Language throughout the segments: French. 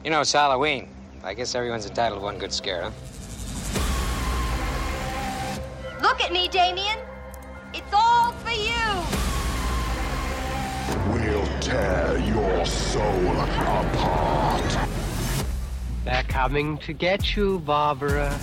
You know, it's Halloween. I guess everyone's entitled to one good scare, huh? Look at me, Damien. It's all for you. We'll tear your soul apart. They're coming to get you, Barbara.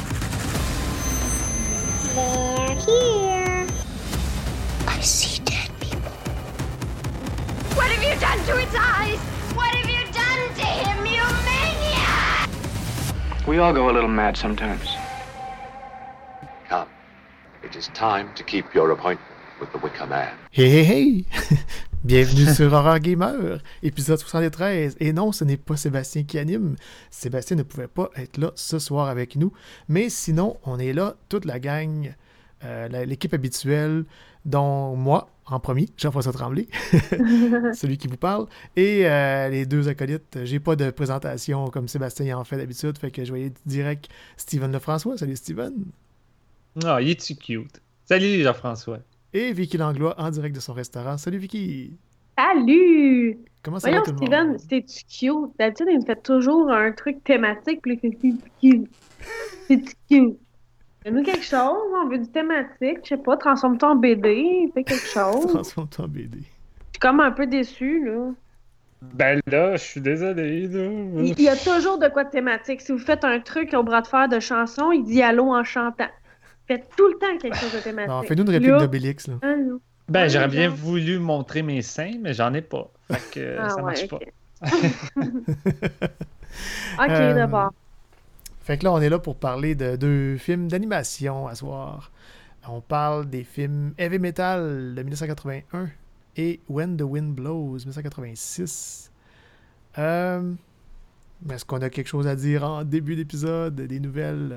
They're here. I see dead people. What have you done to its eyes? What have you done to him, you maniac? We all go a little mad sometimes. Come. It is time to keep your appointment with the Wicker Man. Hey, hey, hey! Bienvenue sur Horror Gamer, épisode 73. Et non, ce n'est pas Sébastien qui anime. Sébastien ne pouvait pas être là ce soir avec nous. Mais sinon, on est là, toute la gang, l'équipe habituelle, dont moi, en premier, Jean-François Tremblay, celui qui vous parle, et les deux acolytes. J'ai pas de présentation comme Sébastien en fait d'habitude, fait que je voyais direct Steven Lefrançois. Salut Steven! Ah, il est-tu cute? Salut Jean-François! Et Vicky Langlois en direct de son restaurant. Salut Vicky! Salut! Comment ça Voyons, va tout le Steven, monde? c'est-tu cute? D'habitude, il me fait toujours un truc thématique, puis il fait c'est cute. C'est cute. Fais-nous quelque chose, on veut du thématique, je sais pas, transforme-toi en BD, fais quelque chose. Transforme-toi en BD. Je suis comme un peu déçue, là. Ben là, je suis désolé, là. Il y a toujours de quoi de thématique. Si vous faites un truc au bras de fer de chanson, il dit allô en chantant. Faites tout le temps quelque chose de thématique. Non, fais-nous une réplique Là, d'Obélix, là. allô. Ben, Ouais, j'aurais bien genre. voulu montrer mes seins, mais j'en ai pas. Fait que Ah ça ouais, marche ok. pas. Ok, d'abord. Fait que là, on est là pour parler de deux films d'animation à soir. On parle des films Heavy Metal de 1981 et When the Wind Blows 1986. Est-ce qu'on a quelque chose à dire en début d'épisode? Des nouvelles?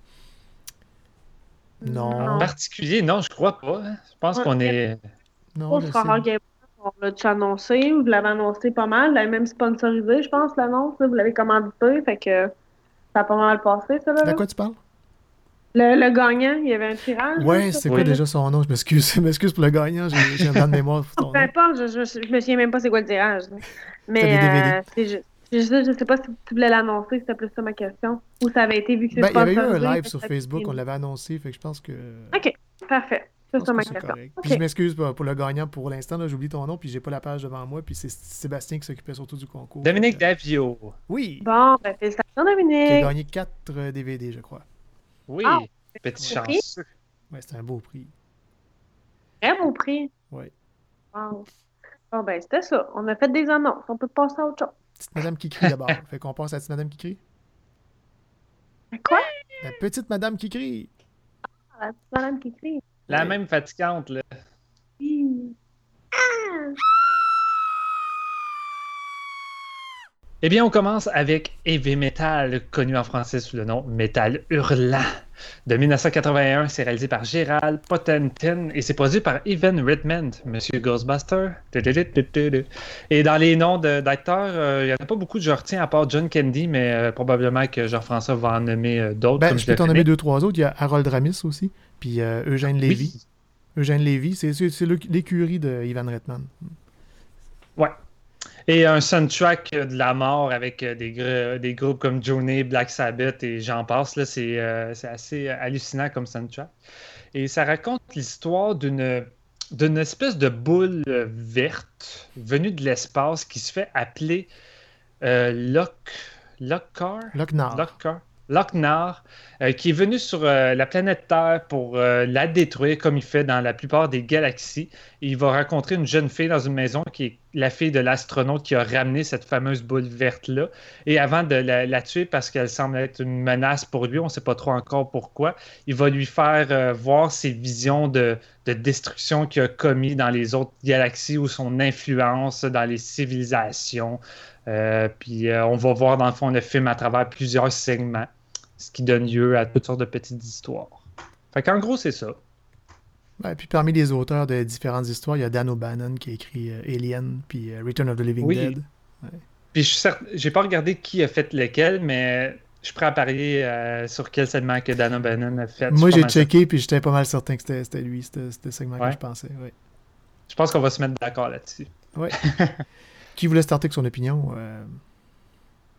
Non. En particulier, non, je crois pas. Hein. Je pense qu'on est... Non, Pour je ce sais. Horror Gamer, on l'a-tu annoncé? Vous l'avez annoncé pas mal. Vous l'avez même sponsorisé, je pense, l'annonce. Là. Vous l'avez commandité. Fait que ça a pas mal passé, ça. Là. De quoi tu parles? Le gagnant, il y avait un tirage. Ouais, là, c'est sur- quoi déjà son nom? Je m'excuse pour le gagnant. J'ai un blanc de mémoire pour ton Peu nom. importe, je me souviens même pas c'est quoi le tirage. Là. C'était Mais des DVD. c'est juste. Je sais pas si tu voulais l'annoncer, c'était plus ça ma question. Ou ça avait été vu que c'est Ben, il y avait eu un sponsorisé, live fait sur que ça Facebook, fait- on l'avait annoncé, fait que je pense que... Ok, parfait. je C'est pense ça que ma c'est question. correct. Ok. Puis je m'excuse pour le gagnant pour l'instant, là, j'oublie ton nom, puis j'ai pas la page devant moi, puis c'est Sébastien qui s'occupait surtout du concours. Dominique Fait que- Davio. Oui, Bon, ben félicitations, qui a Dominique. gagné 4 DVD, je crois. Oui, Ah, petit beau prix. chanceux. Ouais, c'était un beau prix. Très beau prix. Ouais. Wow. Bon, ben c'était ça. On a fait des annonces. On peut passer à autre chose. Petite madame qui crie d'abord. Fait qu'on passe à la petite madame qui crie. Quoi? La petite madame qui crie. La petite madame qui crie. La Ouais. même fatigante, là. Oui. Eh bien, on commence avec Heavy Metal, connu en français sous le nom Metal Hurlant. De 1981, c'est réalisé par Gerald Potentin et c'est produit par Evan Redmond, Monsieur Ghostbuster. Et dans les noms d'acteurs, il n'y en a pas beaucoup que je retiens à part John Candy, mais probablement que Jean-François va en nommer d'autres. Ben, comme je je peux le t'en fais. nommer 2-3 autres. Il y a Harold Ramis aussi, puis Eugène Lévy. Oui. Eugène Lévy, c'est l'écurie de Ivan Reitman. Ouais. Et un soundtrack de la mort avec des groupes comme Journey, Black Sabbath et j'en passe. Là, c'est assez hallucinant comme soundtrack. Et ça raconte l'histoire d'une espèce de boule verte venue de l'espace qui se fait appeler Lockcar. Locknar, qui est venu sur la planète Terre pour la détruire comme il fait dans la plupart des galaxies. Et il va rencontrer une jeune fille dans une maison qui est la fille de l'astronaute qui a ramené cette fameuse boule verte-là. Et avant de la tuer parce qu'elle semble être une menace pour lui, on ne sait pas trop encore pourquoi, il va lui faire voir ses visions de destruction qu'il a commis dans les autres galaxies ou son influence dans les civilisations. Puis on va voir dans le fond le film à travers plusieurs segments, ce qui donne lieu à toutes sortes de petites histoires. Fait qu'en gros, c'est ça. Ouais, puis parmi les auteurs de différentes histoires, il y a Dan O'Bannon qui a écrit Alien puis Return of the Living Oui. Dead. Puis j'ai pas regardé qui a fait lequel, mais je suis prêt à parier sur quel segment que Dan O'Bannon a fait. Moi, Je suis j'ai pas mal checké puis j'étais pas mal certain que c'était lui, c'était segment Ouais. que je pensais. Ouais. certain. Je pense qu'on va se mettre d'accord là-dessus. Ouais. Qui voulait starter avec son opinion?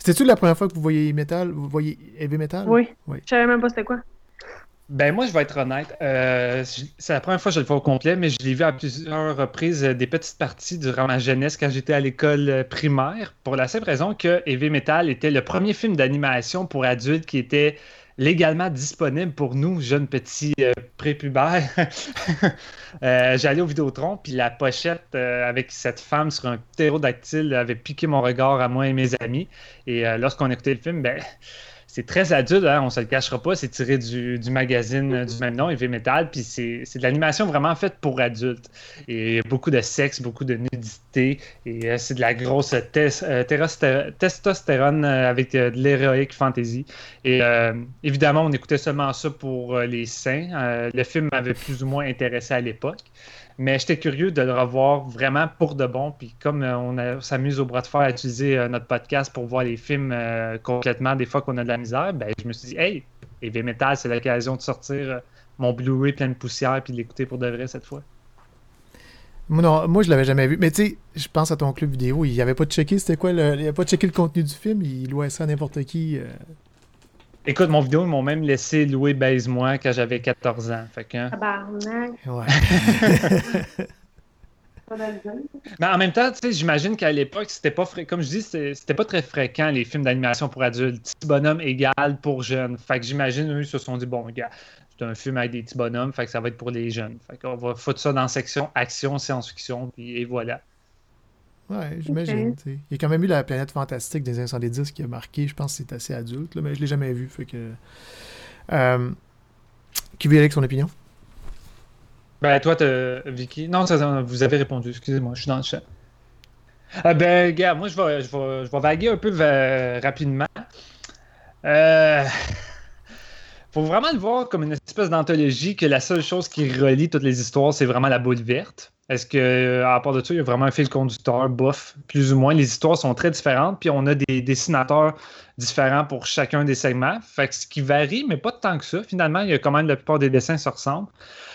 C'était-tu la première fois que vous voyez Heavy Metal? Oui. Oui. Je savais même pas c'était quoi. Ben moi, je vais être honnête. C'est la première fois que je le fais au complet, mais je l'ai vu à plusieurs reprises des petites parties durant ma jeunesse quand j'étais à l'école primaire, pour la simple raison que Heavy Metal était le premier film d'animation pour adultes qui était légalement disponible pour nous, jeunes petits prépubères. J'allais au Vidéotron, puis la pochette avec cette femme sur un ptérodactyle avait piqué mon regard à moi et mes amis. Et lorsqu'on écoutait le film, ben... C'est très adulte, hein, on se le cachera pas. C'est tiré du magazine du même nom, Heavy Metal, puis c'est de l'animation vraiment faite pour adultes. Et beaucoup de sexe, beaucoup de nudité, et c'est de la grosse testostérone avec de l'héroïque fantasy. Et évidemment, on écoutait seulement ça pour les seins. Le film m'avait plus ou moins intéressé à l'époque. Mais j'étais curieux de le revoir vraiment pour de bon. Puis comme on s'amuse au bras de fer à utiliser notre podcast pour voir les films complètement des fois qu'on a de la misère, ben je me suis dit, hey, Heavy Metal, c'est l'occasion de sortir mon Blu-ray plein de poussière puis de l'écouter pour de vrai cette fois. Moi, je l'avais jamais vu. Mais tu sais, je pense à ton club vidéo, il avait pas checké, c'était quoi? Il avait pas checké le contenu du film, il louait ça à n'importe qui. Écoute, mon vidéo, ils m'ont même laissé louer Baise-moi quand j'avais 14 ans. Fait que... Tabarnak. Ouais. Mais en même temps, tu sais, j'imagine qu'à l'époque, c'était pas comme je dis, c'était pas très fréquent les films d'animation pour adultes. Petit bonhomme égal pour jeunes. Fait que j'imagine, eux, ils se sont dit, bon, gars, c'est un film avec des petits bonhommes, fait que ça va être pour les jeunes. Fait qu'on va foutre ça dans la section action, science-fiction, puis et voilà. Ouais, j'imagine. Okay. Il y a quand même eu La Planète Fantastique des années 70 qui a marqué, je pense que c'est assez adulte, là, mais je l'ai jamais vu. Fait que. Qui veut y aller avec son opinion? Ben, toi, Vicky. Non, vous avez répondu, excusez-moi, je suis dans le chat. Ben, gars, moi, je vais vaguer un peu rapidement. Faut vraiment le voir comme une espèce d'anthologie que la seule chose qui relie toutes les histoires, c'est vraiment la boule verte. Est-ce que, à part de ça, il y a vraiment un fil conducteur, bof, plus ou moins. Les histoires sont très différentes, puis on a des dessinateurs différents pour chacun des segments. Fait que ce qui varie, mais pas tant que ça. Finalement, il y a quand même la plupart des dessins se ressemblent.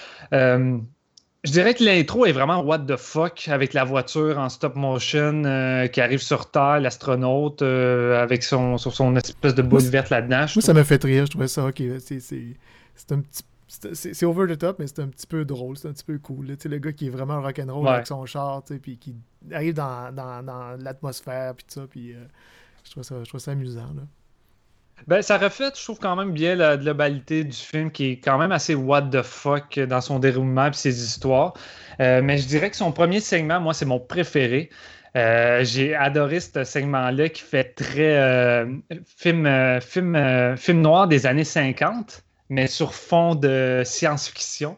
Je dirais que l'intro est vraiment what the fuck avec la voiture en stop motion qui arrive sur Terre, l'astronaute avec son espèce de boule verte là-dedans. Moi, ça m'a fait rire. Je trouvais ça ok. C'est un petit. C'est over the top, mais c'est un petit peu drôle, c'est un petit peu cool. Tu sais, le gars qui est vraiment rock'n'roll avec son char, puis qui arrive dans l'atmosphère, puis tout ça, puis je trouve ça amusant. Là. Ben, ça reflète, je trouve, quand même bien la globalité du film qui est quand même assez what the fuck dans son déroulement et ses histoires. Mais je dirais que son premier segment, moi, c'est mon préféré. J'ai adoré ce segment-là qui fait très film noir des années 50, mais sur fond de science-fiction.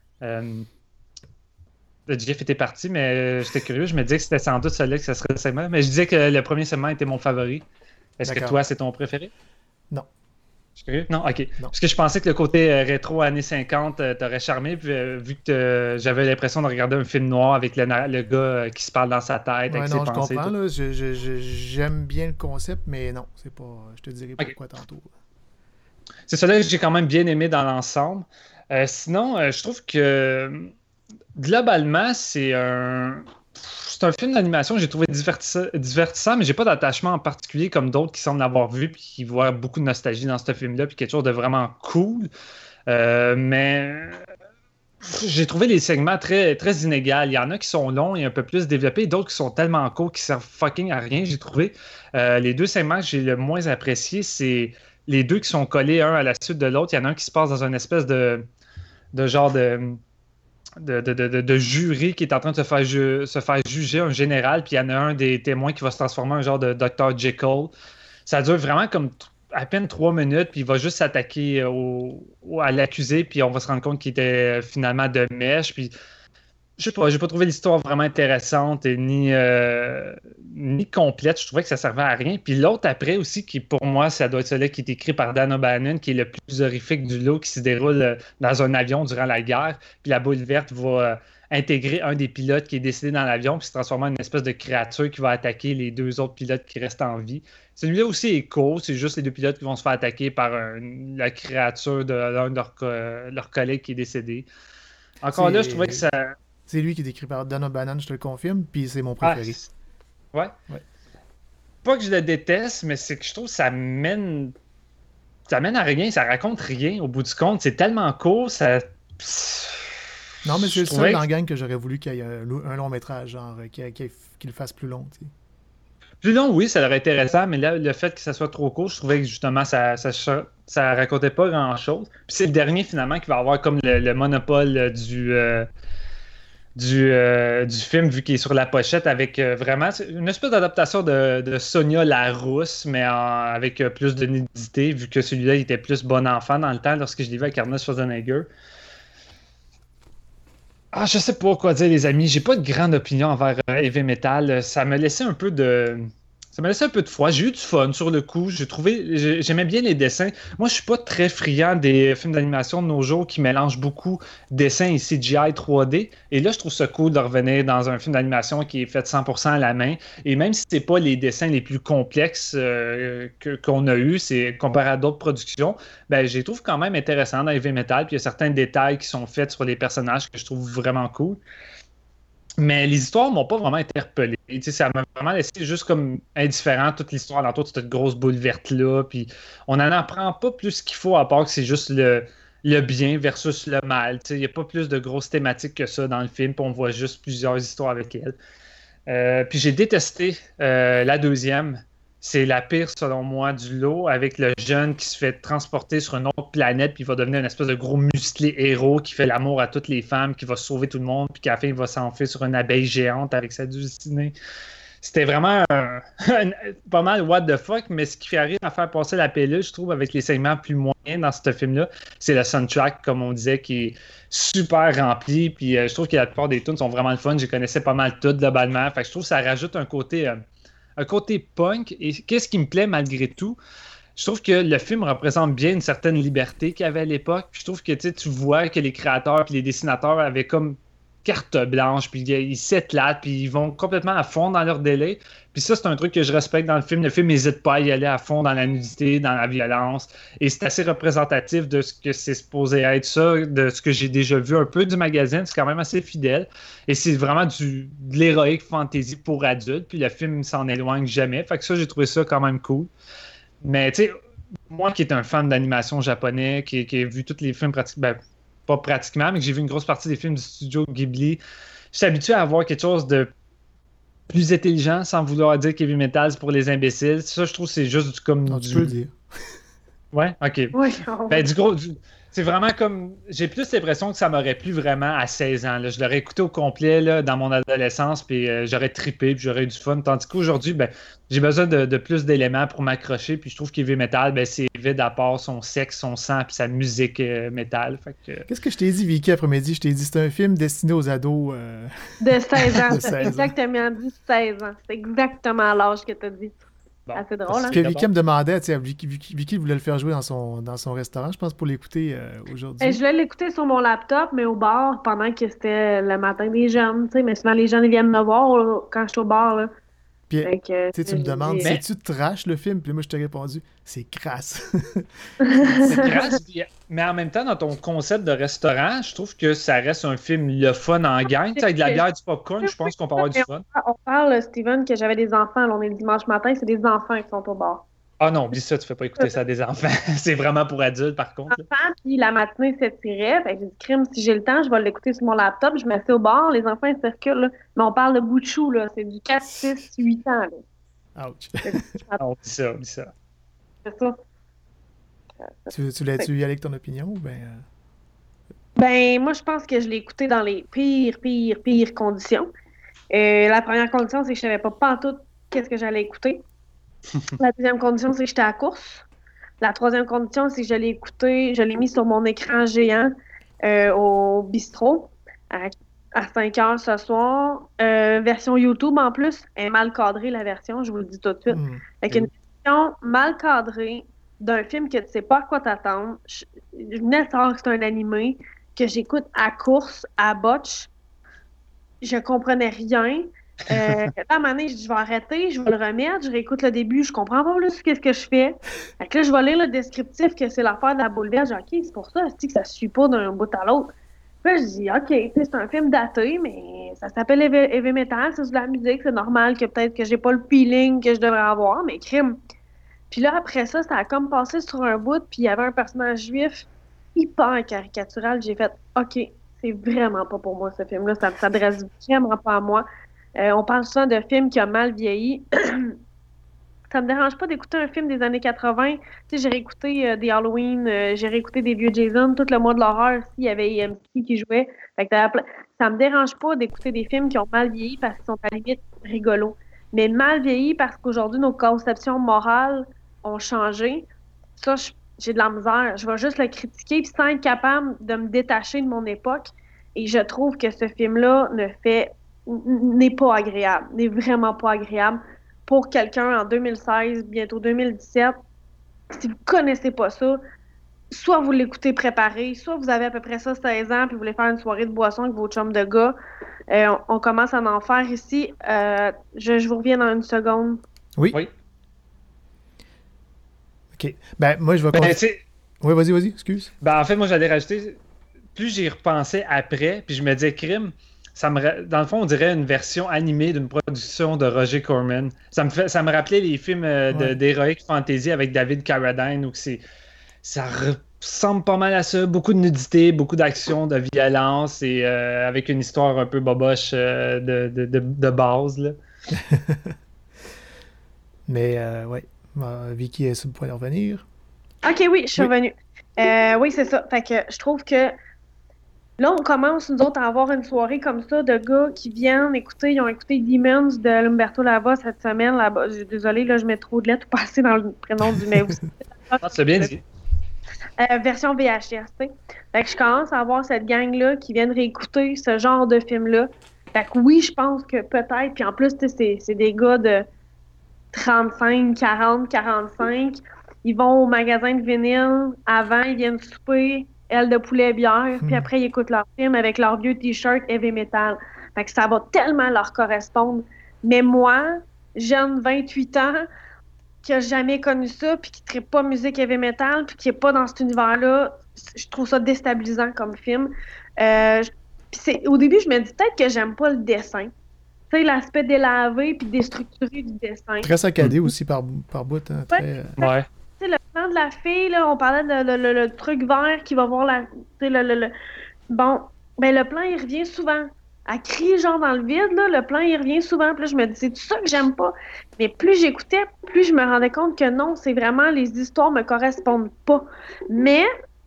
Jeff était parti, mais j'étais curieux. Je me disais que c'était sans doute celui-là que ça serait le segment. Mais je disais que le premier segment était mon favori. Est-ce que toi, c'est ton préféré? Non. Je suis curieux? Non, ok. Non. Parce que je pensais que le côté rétro années 50 t'aurait charmé, puis, vu que j'avais l'impression de regarder un film noir avec le gars qui se parle dans sa tête. Ouais, avec non, ses je pensées, comprends. tout. Là, j'aime bien le concept, mais non, c'est pas. Je te dirai pourquoi tantôt. C'est ça là que j'ai quand même bien aimé dans l'ensemble. Sinon, je trouve que globalement, c'est un film d'animation que j'ai trouvé divertissant, mais j'ai pas d'attachement en particulier comme d'autres qui semblent l'avoir vu puis qui voient beaucoup de nostalgie dans ce film-là, puis quelque chose de vraiment cool. Mais j'ai trouvé les segments très, très inégaux. Il y en a qui sont longs et un peu plus développés, et d'autres qui sont tellement courts qu'ils servent fucking à rien, j'ai trouvé. Les deux segments que j'ai le moins appréciés, c'est les deux qui sont collés un à la suite de l'autre. Il y en a un qui se passe dans une espèce de genre de jury qui est en train de se faire juger un général, puis il y en a un des témoins qui va se transformer en genre de Dr. Jekyll. Ça dure vraiment comme à peine 3 minutes, puis il va juste s'attaquer à l'accusé, puis on va se rendre compte qu'il était finalement de mèche, puis je sais pas, j'ai pas trouvé l'histoire vraiment intéressante et ni complète. Je trouvais que ça servait à rien. Puis l'autre après aussi, qui pour moi, ça doit être celui qui est écrit par Dan O'Bannon, qui est le plus horrifique du lot, qui se déroule dans un avion durant la guerre. Puis la boule verte va intégrer un des pilotes qui est décédé dans l'avion, puis se transformer en une espèce de créature qui va attaquer les 2 autres pilotes qui restent en vie. Celui-là aussi est court, c'est juste les 2 pilotes qui vont se faire attaquer par la créature de l'un de leurs collègues qui est décédé. Encore là, je trouvais que ça... C'est lui qui est écrit par Dan O'Bannon, je te le confirme, puis c'est mon préféré. Ouais. pas que je le déteste, mais c'est que je trouve que ça mène à rien, ça raconte rien au bout du compte. C'est tellement court, ça... Non, mais c'est le seul dans la gang que j'aurais voulu qu'il y ait un long métrage, genre, qu'il le fasse plus long, tu sais. Plus long, oui, ça aurait été intéressant, mais là, le fait que ça soit trop court, je trouvais que justement, ça racontait pas grand-chose. Puis c'est le dernier, finalement, qui va avoir comme le monopole du film, vu qu'il est sur la pochette, avec vraiment une espèce d'adaptation de Sonia la Rousse, mais avec plus de nudité, vu que celui-là, il était plus bon enfant dans le temps, lorsque je l'ai vu avec Arnold Schwarzenegger. Ah, je sais pas quoi dire, les amis. J'ai pas de grande opinion envers Heavy Metal. Ça me laissait un peu de froid. J'ai eu du fun sur le coup. J'aimais bien les dessins. Moi, je suis pas très friand des films d'animation de nos jours qui mélangent beaucoup dessins et CGI 3D. Et là, je trouve ça cool de revenir dans un film d'animation qui est fait 100% à la main. Et même si c'est pas les dessins les plus complexes qu'on a eu, c'est comparé à d'autres productions, ben, je les trouve quand même intéressants dans Heavy Metal. Puis il y a certains détails qui sont faits sur les personnages que je trouve vraiment cool. Mais les histoires m'ont pas vraiment interpellé. Ça m'a vraiment laissé juste comme indifférent toute l'histoire alentour de cette grosse boule verte-là. Puis on n'en apprend pas plus qu'il faut, à part que c'est juste le bien versus le mal. Il n'y a pas plus de grosses thématiques que ça dans le film. Puis on voit juste plusieurs histoires avec elle. Puis j'ai détesté la deuxième. C'est la pire, selon moi, du lot, avec le jeune qui se fait transporter sur une autre planète, puis il va devenir une espèce de gros musclé héros qui fait l'amour à toutes les femmes, qui va sauver tout le monde, puis qu'à la fin, il va s'enfuir sur une abeille géante avec sa dulcinée. C'était vraiment pas mal what the fuck, mais ce qui fait arriver à faire passer la pilule, je trouve, avec les segments plus moyens dans ce film-là, c'est le soundtrack, comme on disait, qui est super rempli, puis je trouve que la plupart des tunes sont vraiment le fun. Je connaissais pas mal toutes, globalement. Fait que je trouve que ça rajoute un côté punk. Et qu'est-ce qui me plaît malgré tout? Je trouve que le film représente bien une certaine liberté qu'il y avait à l'époque. Puis je trouve que tu vois que les créateurs et les dessinateurs avaient comme carte blanche, puis ils s'éclatent, puis ils vont complètement à fond dans leur délai. Puis ça, c'est un truc que je respecte dans le film. Le film n'hésite pas à y aller à fond dans la nudité, dans la violence. Et c'est assez représentatif de ce que c'est supposé être ça, de ce que j'ai déjà vu un peu du magazine. C'est quand même assez fidèle. Et c'est vraiment de l'héroïque fantasy pour adultes. Puis le film s'en éloigne jamais. Fait que ça, j'ai trouvé ça quand même cool. Mais tu sais, moi qui est un fan d'animation japonais, qui a vu tous les films pratiquement... pas pratiquement, mais que j'ai vu une grosse partie des films du studio Ghibli. Je suis habitué à avoir quelque chose de plus intelligent, sans vouloir dire que Heavy Metal, c'est pour les imbéciles. Ça, je trouve que c'est juste comme tu peux le dire. Ouais, ok. Oui, ben, c'est vraiment comme... J'ai plus l'impression que ça m'aurait plu vraiment à 16 ans. Là. Je l'aurais écouté au complet là, dans mon adolescence, puis j'aurais trippé, puis j'aurais eu du fun. Tandis qu'aujourd'hui, ben, j'ai besoin de plus d'éléments pour m'accrocher, puis je trouve qu'Heavy Metal, ben, c'est vide à part son sexe, son sang, puis sa musique métal. Fait que... Qu'est-ce que je t'ai dit, Vicky, après-midi? Je t'ai dit c'est un film destiné aux ados. De 16 ans. De 16 ans. Exactement dit 16 ans. C'est exactement l'âge que t'as dit. Bon. C'est drôle, hein? Ce que Vicky me demandait, Vicky voulait le faire jouer dans son restaurant, je pense, pour l'écouter aujourd'hui. Je voulais l'écouter sur mon laptop, mais au bar, pendant que c'était le matin des jeunes. Mais souvent, les jeunes ils viennent me voir quand je suis au bar. Là. Puis, tu me demandes, c'est-tu trash le film? Puis moi, je t'ai répondu, c'est crasse. C'est crasse, mais en même temps, dans ton concept de restaurant, je trouve que ça reste un film le fun en gang. Avec de la bière et du popcorn, je pense qu'on peut avoir du fun. On parle, Steven, que j'avais des enfants. Là, on est le dimanche matin, c'est des enfants qui sont au bar. Ah non, oublie ça, tu fais pas écouter ça à des enfants. C'est vraiment pour adultes, par contre. Enfants, puis la matinée s'étirait. Fait que j'ai dit, crime, si j'ai le temps, je vais l'écouter sur mon laptop. Je m'assieds au bar, les enfants, ils circulent. Là. Mais on parle de bout de chou, là. C'est du 4, 6, 8 ans. Là. Ouch. Oublie ça. C'est ça. Tu l'as-tu y aller avec ton opinion ou bien... Ben, moi, je pense que je l'ai écouté dans les pires conditions. La première condition, c'est que je savais pas pantoute qu'est-ce que j'allais écouter. La deuxième condition, c'est que j'étais à la course. La troisième condition, c'est que je l'ai écouté, je l'ai mis sur mon écran géant au bistrot à 5 heures ce soir. Version YouTube en plus, elle est mal cadrée la version, je vous le dis tout de suite. Avec une version mal cadrée d'un film que tu sais pas à quoi t'attendre. Je venais de savoir que c'est un animé que j'écoute à course, à botch. Je comprenais rien. À un moment donné, je dis, je vais arrêter, je vais le remettre, je réécoute le début, je comprends pas plus qu'est-ce que je fais. Fait que là, je vais lire le descriptif que c'est l'affaire de la boule verte. Je dis, OK, c'est pour ça, c'est que ça se suit pas d'un bout à l'autre. Puis Puis je dis, OK, c'est un film daté, mais ça s'appelle Heavy Metal, c'est de la musique, c'est normal que peut-être que j'ai pas le feeling que je devrais avoir, mais crime. Puis là, après ça a comme passé sur un bout, puis il y avait un personnage juif hyper caricatural. J'ai fait, OK, c'est vraiment pas pour moi, ce film-là. Ça ne s'adresse vraiment pas à moi. On parle souvent de films qui ont mal vieilli. Ça me dérange pas d'écouter un film des années 80. Tu sais, j'ai réécouté des Halloween, j'ai réécouté des vieux Jason, tout le mois de l'horreur, il y avait EMC qui jouait. Fait que ça me dérange pas d'écouter des films qui ont mal vieilli parce qu'ils sont à la limite rigolos. Mais mal vieilli parce qu'aujourd'hui, nos conceptions morales ont changé. Ça, j'ai de la misère. Je vais juste le critiquer puis sans être capable de me détacher de mon époque. Et je trouve que ce film-là n'est pas agréable, n'est vraiment pas agréable. Pour quelqu'un en 2016, bientôt 2017, si vous connaissez pas ça, soit vous l'écoutez préparé, soit vous avez à peu près ça 16 ans puis vous voulez faire une soirée de boisson avec vos chums de gars. On commence à en faire ici. Je vous reviens dans une seconde. Oui. OK. Ben, moi, je vais... Oui, vas-y, excuse. Ben, en fait, moi, j'allais rajouter... Plus j'y repensais après, puis je me disais, crime... dans le fond, on dirait une version animée d'une production de Roger Corman. Ça me rappelait les films d'Heroic Fantasy avec David Carradine, où ça ressemble pas mal à ça. Beaucoup de nudité, beaucoup d'action, de violence, et avec une histoire un peu boboche de base. Là. Mais, ouais. Vicky est sur le point de revenir. OK, oui, je suis revenue. Oui, c'est ça. Fait que je trouve que là, on commence, nous autres, à avoir une soirée comme ça de gars qui viennent écouter. Ils ont écouté Demons de Lamberto Lava cette semaine. Là-bas. Désolée, là, je mets trop de lettres pour passer dans le prénom du mais aussi. C'est bien dit. Version VHS, tu sais. Fait que je commence à avoir cette gang-là qui viennent réécouter ce genre de film-là. Fait que oui, je pense que peut-être. Puis en plus, c'est des gars de 35, 40, 45. Ils vont au magasin de vinyle. Avant, ils viennent souper. Aile de poulet bière, puis après, ils écoutent leur film avec leur vieux T-shirt heavy metal. Fait que ça va tellement leur correspondre. Mais moi, jeune 28 ans, qui a jamais connu ça, puis qui ne tripe pas musique heavy metal, puis qui n'est pas dans cet univers-là, je trouve ça déstabilisant comme film. Au début, je me dis peut-être que j'aime pas le dessin. Tu sais, l'aspect délavé puis déstructuré du dessin. Très saccadé aussi par bout. Hein, très, ouais. Tu sais, le plan de la fille, là, on parlait de le truc vert qui va voir la... Tu sais, bon, ben le plan, il revient souvent. Elle crie genre dans le vide, là, le plan, il revient souvent. Puis là, je me dis, c'est tout ça que j'aime pas. Mais plus j'écoutais, plus je me rendais compte que non, c'est vraiment, les histoires me correspondent pas. Mais,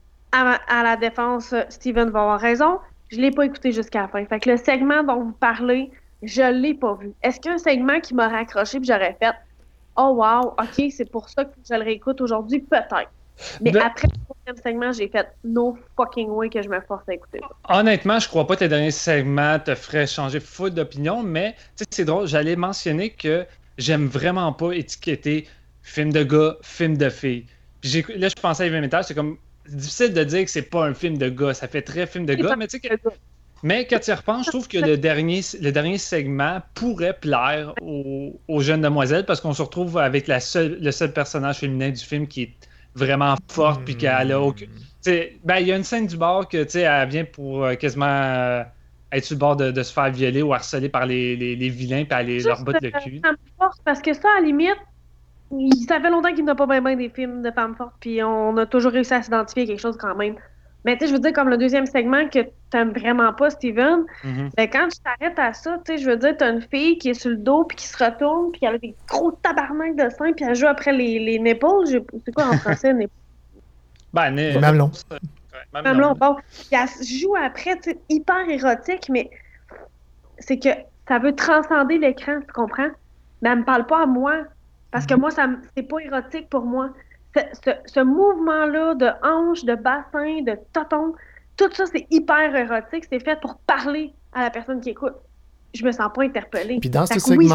à la défense, Steven va avoir raison, je l'ai pas écouté jusqu'à la fin. Fait que le segment dont vous parlez, je l'ai pas vu. Est-ce qu'il y a un segment qui m'aurait accroché puis j'aurais fait « Oh wow, OK, c'est pour ça que je le réécoute aujourd'hui, peut-être. » Mais après le troisième segment, j'ai fait « No fucking way que je me force à écouter. » Honnêtement, je crois pas que tes derniers segments te feraient changer full d'opinion, mais c'est drôle, j'allais mentionner que j'aime vraiment pas étiqueter film de gars, film de filles. Puis là, je pensais à Heavy Metal, c'est comme difficile de dire que c'est pas un film de gars, ça fait très film de gars, mais tu sais que... Mais quand tu y repenses, je trouve que le dernier segment pourrait plaire aux jeunes demoiselles parce qu'on se retrouve avec le seul personnage féminin du film qui est vraiment forte puis qu'elle a aucun... Ben, il y a une scène du bar que elle vient pour quasiment être sur le bord de se faire violer ou harceler par les vilains puis aller leur battre le cul. Parce que ça, à la limite, ça fait longtemps qu'il n'y a pas bien des films de femmes fortes puis on a toujours réussi à s'identifier à quelque chose quand même. Mais tu sais, je veux dire, comme le deuxième segment que t'aimes vraiment pas, Steven, ben quand tu t'arrêtes à ça, tu sais, je veux dire, t'as une fille qui est sur le dos puis qui se retourne puis elle a des gros tabarnaks de seins puis elle joue après les nipples. C'est quoi en français, nipples? Ben, mamelon. Mamelon, bon. Puis elle joue après, tu sais, hyper érotique, mais c'est que ça veut transcender l'écran, tu comprends? Mais elle me parle pas à moi. Parce que moi, c'est pas érotique pour moi. Ce mouvement-là de hanche, de bassin, de toton, tout ça, c'est hyper érotique. C'est fait pour parler à la personne qui écoute. Je me sens pas interpellée. Puis dans ce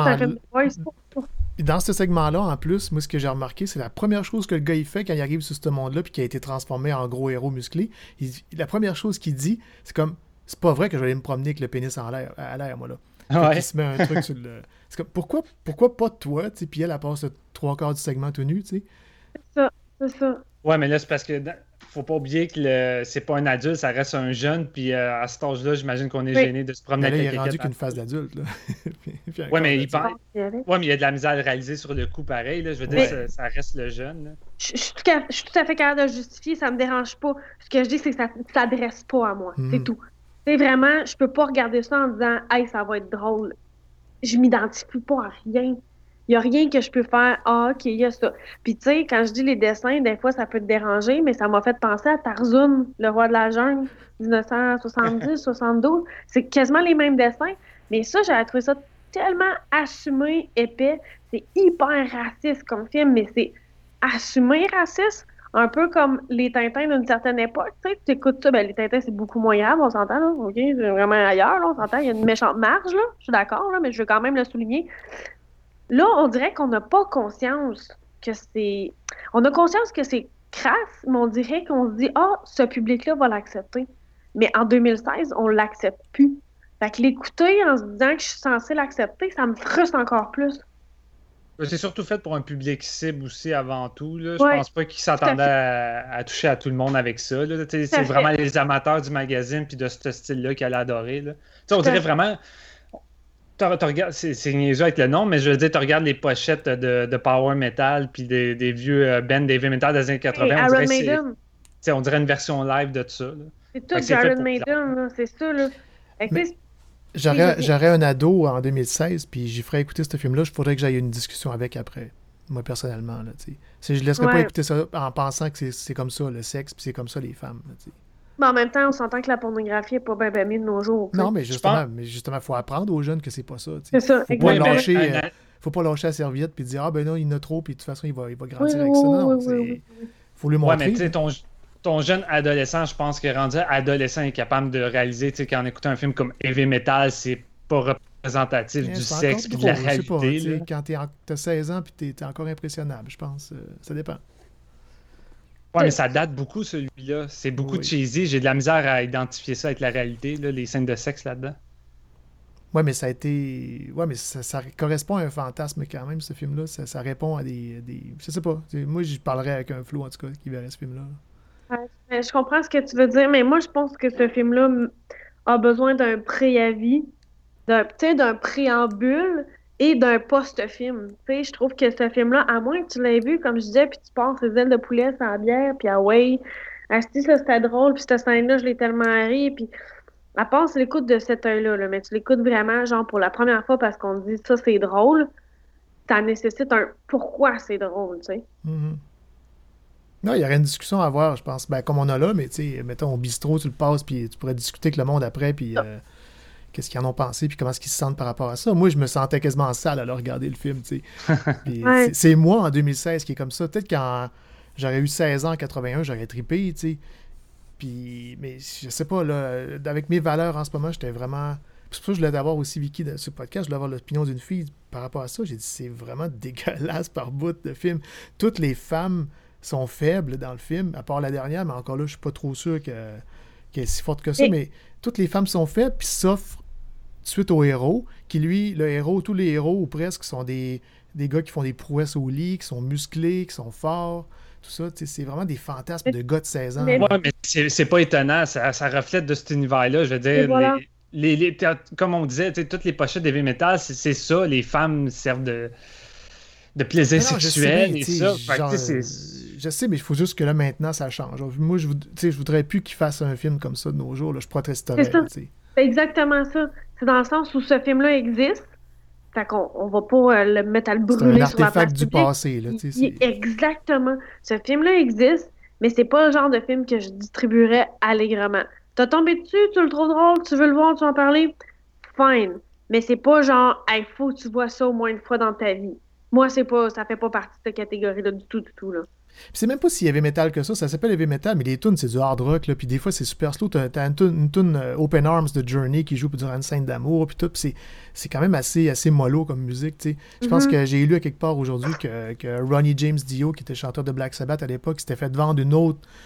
segment-là, en plus, moi, ce que j'ai remarqué, c'est la première chose que le gars il fait quand il arrive sur ce monde-là puis qu'il a été transformé en gros héros musclé. La première chose qu'il dit, c'est comme, c'est pas vrai que je vais aller me promener avec le pénis à l'air, moi, là. Ouais. Il se met un truc sur le... C'est comme, pourquoi pas toi, tu sais, puis elle passe le 3/4 du segment tout nu, tu sais. C'est ça. Ouais, mais là, c'est parce que faut pas oublier que c'est pas un adulte, ça reste un jeune. Puis à cet âge-là, j'imagine qu'on est gêné de se promener mais là, avec il est rendu quelqu'un. qu'une phase d'adulte. Là. Ouais, mais il y a de la misère à le réaliser sur le coup pareil. Là. Je veux dire, ça reste le jeune. Là. Je suis tout à fait capable de justifier, ça me dérange pas. Ce que je dis, c'est que ça ne s'adresse pas à moi. C'est tout. C'est vraiment, je peux pas regarder ça en disant « Hey, ça va être drôle ». Je m'identifie pas à rien. Il n'y a rien que je peux faire. Ah, OK, il y a ça. Puis, tu sais, quand je dis les dessins, des fois, ça peut te déranger, mais ça m'a fait penser à Tarzan, le roi de la jungle, 1970-72. C'est quasiment les mêmes dessins. Mais ça, j'avais trouvé ça tellement assumé, épais. C'est hyper raciste comme film, mais c'est assumé raciste. Un peu comme les Tintins d'une certaine époque. Tu sais, tu écoutes ça, ben les Tintins, c'est beaucoup moins grave, on s'entend, là. OK, c'est vraiment ailleurs, là, on s'entend. Il y a une méchante marge, là. Je suis d'accord, là, mais je veux quand même le souligner. Là, on dirait qu'on n'a pas conscience que c'est... On a conscience que c'est crasse, mais on dirait qu'on se dit « Ah, ce public-là va l'accepter. » Mais en 2016, on l'accepte plus. Fait que l'écouter en se disant que je suis censée l'accepter, ça me frustre encore plus. C'est surtout fait pour un public cible aussi avant tout. Là. Je pense pas qu'ils s'attendaient à toucher à tout le monde avec ça. Là. C'est vraiment les amateurs du magazine puis de ce style-là qui allaient adorer. Là. On dirait vraiment... C'est niaiseux avec le nom, mais je veux dire, tu regardes les pochettes de Power Metal puis des vieux bands d'heavy metal des années 80. On dirait une version live de ça. Là. C'est tout Iron Maiden, c'est ça. Là. J'aurais un ado en 2016, puis j'y ferais écouter ce film-là. Il faudrait que j'aille une discussion avec après, moi personnellement. Là, je ne laisserais pas écouter ça en pensant que c'est comme ça le sexe, puis c'est comme ça les femmes. Là, mais en même temps, on s'entend que la pornographie n'est pas bien mieux de nos jours. Non, mais justement, il faut apprendre aux jeunes que c'est pas ça. C'est ça, exactement. Faut pas lâcher la serviette puis dire « Ah ben non, il y en a trop, puis de toute façon, il va grandir avec ça. » Non, faut lui montrer. Ouais, mais tu sais, ton jeune adolescent, je pense que rendu adolescent est capable de réaliser qu'en écoutant un film comme Heavy Metal, c'est pas représentatif du sexe et de la réalité. Quand t'as 16 ans puis t'es encore impressionnable, je pense. Ça dépend. Ouais, mais ça date beaucoup, celui-là. C'est beaucoup cheesy. J'ai de la misère à identifier ça avec la réalité, là, les scènes de sexe là-dedans. Ouais, mais ça a été... Ouais, mais ça correspond à un fantasme quand même, ce film-là. Ça répond à des... Je sais pas. Moi, je parlerais avec un flou, en tout cas, qui verrait ce film-là. Ouais, je comprends ce que tu veux dire, mais moi, je pense que ce film-là a besoin d'un préavis, d'un préambule et d'un post-film. Je trouve que ce film-là, à moins que tu l'aies vu, comme je disais, puis tu passes les ailes de poulet sans la bière, puis asti, ça c'était drôle, puis cette scène-là, je l'ai tellement ri, puis à part c'est l'écoute de cet œil-là, mais tu l'écoutes vraiment, genre, pour la première fois parce qu'on te dit ça, c'est drôle, ça nécessite un pourquoi c'est drôle, tu sais. Mm-hmm. Non, il y aurait une discussion à avoir, je pense, comme on a là, mais tu sais, mettons, au bistrot, tu le passes, puis tu pourrais discuter avec le monde après, puis... qu'est-ce qu'ils en ont pensé, puis comment est-ce qu'ils se sentent par rapport à ça. Moi, je me sentais quasiment sale à regarder le film, tu sais. C'est moi, en 2016, qui est comme ça. Peut-être quand j'aurais eu 16 ans en 81, j'aurais trippé, tu sais. Puis, mais je sais pas, là, avec mes valeurs en ce moment, j'étais vraiment... C'est pour ça que je voulais avoir aussi Vicky dans ce podcast, je voulais avoir l'opinion d'une fille par rapport à ça. J'ai dit, c'est vraiment dégueulasse par bout de film. Toutes les femmes sont faibles dans le film, à part la dernière, mais encore là, je suis pas trop sûr qu'elle est si forte que ça, mais toutes les femmes sont faibles, puis s'offrent suite au héros, qui lui, le héros, tous les héros ou presque sont des gars qui font des prouesses au lit, qui sont musclés, qui sont forts, tout ça, c'est vraiment des fantasmes de gars de 16 ans. Ouais, mais c'est pas étonnant, ça reflète de cet univers-là, je veux dire, voilà. Comme on disait, toutes les pochettes d'heavy metal, c'est ça, les femmes servent de plaisir sexuel et ça. Je sais, mais il faut juste que là, maintenant, ça change. Moi, je voudrais plus qu'ils fassent un film comme ça de nos jours, là, je protesterais. C'est exactement ça. C'est dans le sens où ce film-là existe. Fait qu'on on va pas le mettre à le brûler sur la place publique. C'est un artefact du passé. Là, exactement. Ce film-là existe, mais c'est pas le genre de film que je distribuerais allègrement. T'as tombé dessus, tu le trouves drôle, tu veux le voir, tu veux en parler, fine. Mais c'est pas genre, hey, faut que tu vois ça au moins une fois dans ta vie. Moi, ça fait pas partie de cette catégorie-là du tout, là. Puis c'est même pas s'il y avait métal que ça s'appelle heavy metal, mais les tunes, c'est du hard rock, là, puis des fois, c'est super slow. T'as une tune Open Arms de Journey qui joue durant une scène d'amour, puis tout, puis c'est quand même assez mollo comme musique, tu sais. Je pense que j'ai lu à quelque part aujourd'hui que Ronnie James Dio, qui était chanteur de Black Sabbath à l'époque, s'était fait vendre un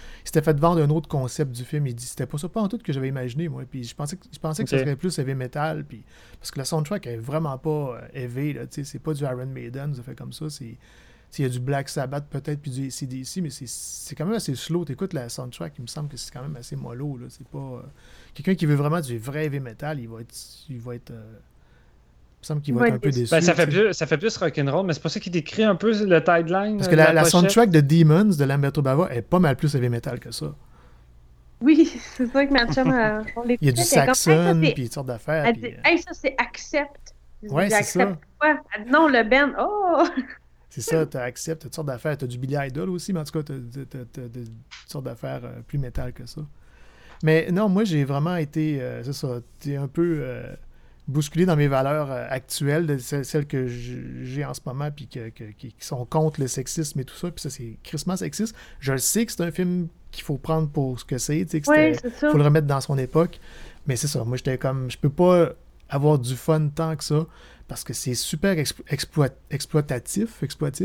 autre concept du film. Il dit c'était pas ça pas en tout que j'avais imaginé, moi, puis je pensais que ça serait plus heavy metal, puis parce que la soundtrack est vraiment pas heavy, là, tu sais, c'est pas du Iron Maiden, ça fait comme ça, Il y a du Black Sabbath peut-être, puis du AC/DC, mais c'est quand même assez slow. T'écoutes la soundtrack, il me semble que c'est quand même assez mollo. Là. C'est pas... quelqu'un qui veut vraiment du vrai heavy metal, il va être il me semble qu'il va être un peu déçu. Ben, ça fait plus rock'n'roll, mais c'est pas ça qui décrit un peu le tagline. Parce que la soundtrack de Demons de Lamberto Bava est pas mal plus heavy metal que ça. Oui, c'est ça que ma chum, on l'écoutait. Il y a du Saxon, puis toutes sortes d'affaires. Elle dit, hey, ça, c'est Accept. Ouais, c'est ça. Quoi? Elle dit, non, le band, oh! C'est ça, tu acceptes toutes sortes d'affaires. Tu as du Billy Idol aussi, mais en tout cas, tu as toutes sortes d'affaires plus métal que ça. Mais non, moi, j'ai vraiment été, c'est ça, un peu bousculé dans mes valeurs actuelles, celles que j'ai en ce moment, puis qui sont contre le sexisme et tout ça. Puis ça, c'est crissement sexiste. Je le sais que c'est un film qu'il faut prendre pour ce que c'est, tu sais, faut le remettre dans son époque. Mais c'est ça, moi, j'étais comme, je peux pas avoir du fun tant que ça, parce que c'est super exploitatif.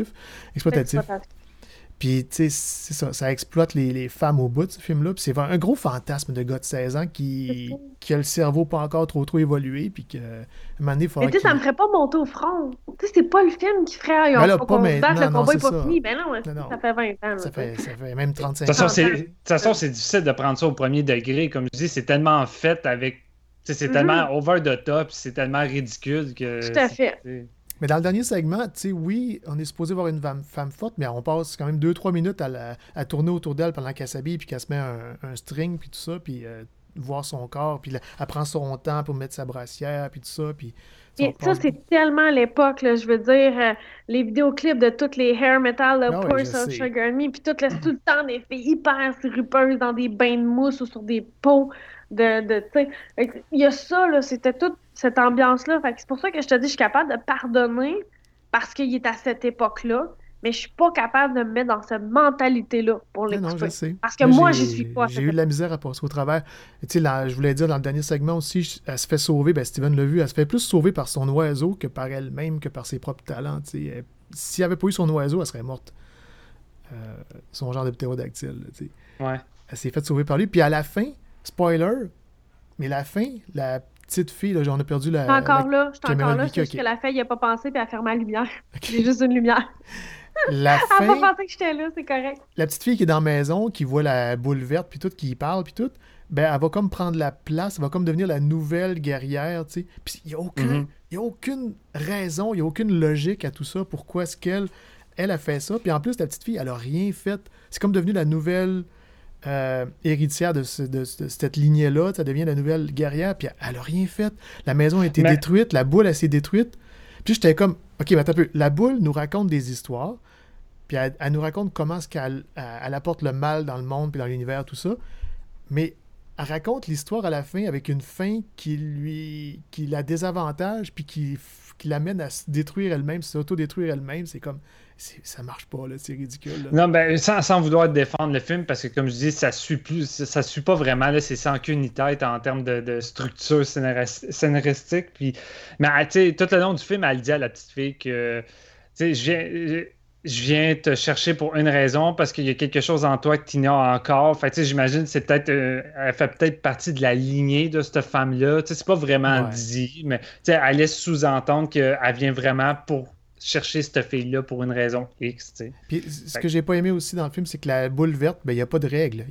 Puis, tu sais, c'est ça, ça exploite les femmes au bout de ce film-là. Puis c'est un gros fantasme de gars de 16 ans qui a le cerveau pas encore trop évolué, puis que, un moment donné, il faudra. Mais tu sais, ça me ferait pas monter au front. Tu sais, c'est pas le film qui ferait. Ben là, pas maintenant, le combat est pas ça. fini. Ben non, ça fait 20 ans. Ça fait même 35 ans. De toute façon, c'est difficile de prendre ça au premier degré. Comme je dis, c'est tellement fait avec. C'est tellement over the top, c'est tellement ridicule que. Tout à fait. Mais dans le dernier segment, tu sais, oui, on est supposé voir une femme forte, mais on passe quand même 2-3 minutes à tourner autour d'elle pendant qu'elle s'habille, puis qu'elle se met un string, puis tout ça, puis voir son corps, puis elle prend son temps pour mettre sa brassière, puis tout ça, puis... Et ça, c'est tellement l'époque, là, je veux dire, les vidéoclips de toutes les hair metal, Poor Sugar Me, puis tout le temps des filles hyper sirupeuses dans des bains de mousse ou sur des pots il y a ça, là, c'était toute cette ambiance-là. Fait que c'est pour ça que je te dis, je suis capable de pardonner parce qu'il est à cette époque-là, mais je suis pas capable de me mettre dans cette mentalité-là pour l'écouter. Non, je sais. Parce que moi, j'y suis pas. J'ai eu de la misère à passer au travers. Tu sais, je voulais dire dans le dernier segment aussi, elle se fait sauver, Steven l'a vu, elle se fait plus sauver par son oiseau que par elle-même, que par ses propres talents. S'il n'y avait pas eu son oiseau, elle serait morte. Son genre de ptérodactyle. Ouais. Elle s'est fait sauver par lui. Puis à la fin, spoiler, mais la fin, la petite fille, là, on a perdu la. Je suis encore là, c'est juste que la fille n'a pas pensé, puis elle a fermé la lumière. J'ai juste une lumière. La fin, elle n'a pas pensé que j'étais là, c'est correct. La petite fille qui est dans la maison, qui voit la boule verte, puis tout, qui y parle, puis tout, ben, elle va comme prendre la place, elle va comme devenir la nouvelle guerrière, tu sais. Puis il n'y a aucune raison, il n'y a aucune logique à tout ça. Pourquoi est-ce qu'elle a fait ça? Puis en plus, la petite fille, elle n'a rien fait. C'est comme devenu la nouvelle héritière de cette lignée-là. Ça devient la nouvelle guerrière, puis elle n'a rien fait. La maison a été détruite, la boule, elle s'est détruite. Puis j'étais comme, OK, mais attends un peu. La boule nous raconte des histoires, puis elle nous raconte comment est-ce qu'elle apporte le mal dans le monde, puis dans l'univers, tout ça. Mais elle raconte l'histoire à la fin avec une fin qui la désavantage, puis qui l'amène à se détruire elle-même, s'auto-détruire elle-même. C'est comme... ça marche pas, là, c'est ridicule. Là. Non, ben, sans vouloir défendre le film, parce que comme je dis, ça suit pas vraiment, là, c'est sans queue ni tête en termes de structure scénaristique. Puis, mais tu sais, tout le long du film, elle dit à la petite fille que, tu sais, je viens te chercher pour une raison, parce qu'il y a quelque chose en toi que tu ignores encore. Fait tu sais, j'imagine que c'est peut-être, elle fait peut-être partie de la lignée de cette femme-là. Tu sais, c'est pas vraiment dit, mais tu sais, elle laisse sous-entendre qu'elle vient vraiment pour chercher cette fille-là pour une raison X, tu sais. Puis ce que j'ai pas aimé aussi dans le film, c'est que la boule verte, ben il n'y a pas de règles.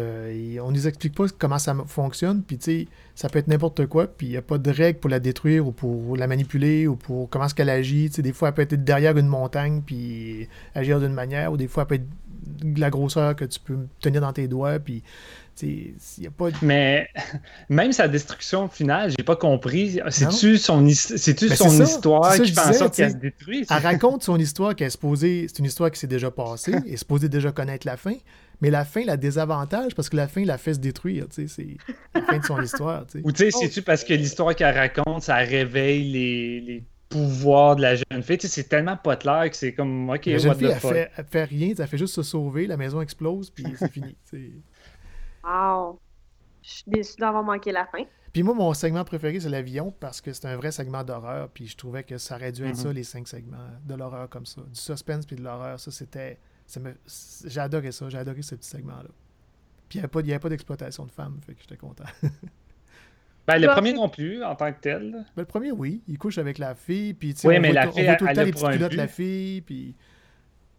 On nous explique pas comment ça fonctionne, puis tu sais, ça peut être n'importe quoi, puis il n'y a pas de règles pour la détruire ou pour la manipuler ou pour comment est-ce qu'elle agit. Tu sais, des fois, elle peut être derrière une montagne puis agir d'une manière, ou des fois, elle peut être de la grosseur que tu peux tenir dans tes doigts, puis y a pas de... Mais même sa destruction finale, j'ai pas compris. C'est-tu son histoire qui fait en sorte qu'elle se détruit? Elle raconte son histoire qui est supposée... C'est une histoire qui s'est déjà passée et est supposée déjà connaître la fin, mais la fin la désavantage parce que la fin la fait se détruire. C'est la fin de son histoire. T'sais. Ou tu sais, c'est-tu parce que l'histoire qu'elle raconte, ça réveille les pouvoirs de la jeune fille? C'est tellement pas clair que c'est comme... OK, la jeune fille, elle fait rien, elle fait juste se sauver, la maison explose, puis c'est fini. Wow! Je suis déçue d'avoir manqué la fin. Puis moi, mon segment préféré, c'est l'avion, parce que c'est un vrai segment d'horreur, puis je trouvais que ça aurait dû être ça, les 5 segments de l'horreur comme ça. Du suspense puis de l'horreur, ça, c'était... J'ai adoré ça, j'ai adoré ce petit segment-là. Puis il n'y avait pas d'exploitation de femmes, fait que j'étais content. Ben, le premier non plus, en tant que tel. Ben, le premier, oui. Il couche avec la fille, puis tu sais, oui, mais la fille, on voit tout le temps elle les petites culottes de la fille, puis...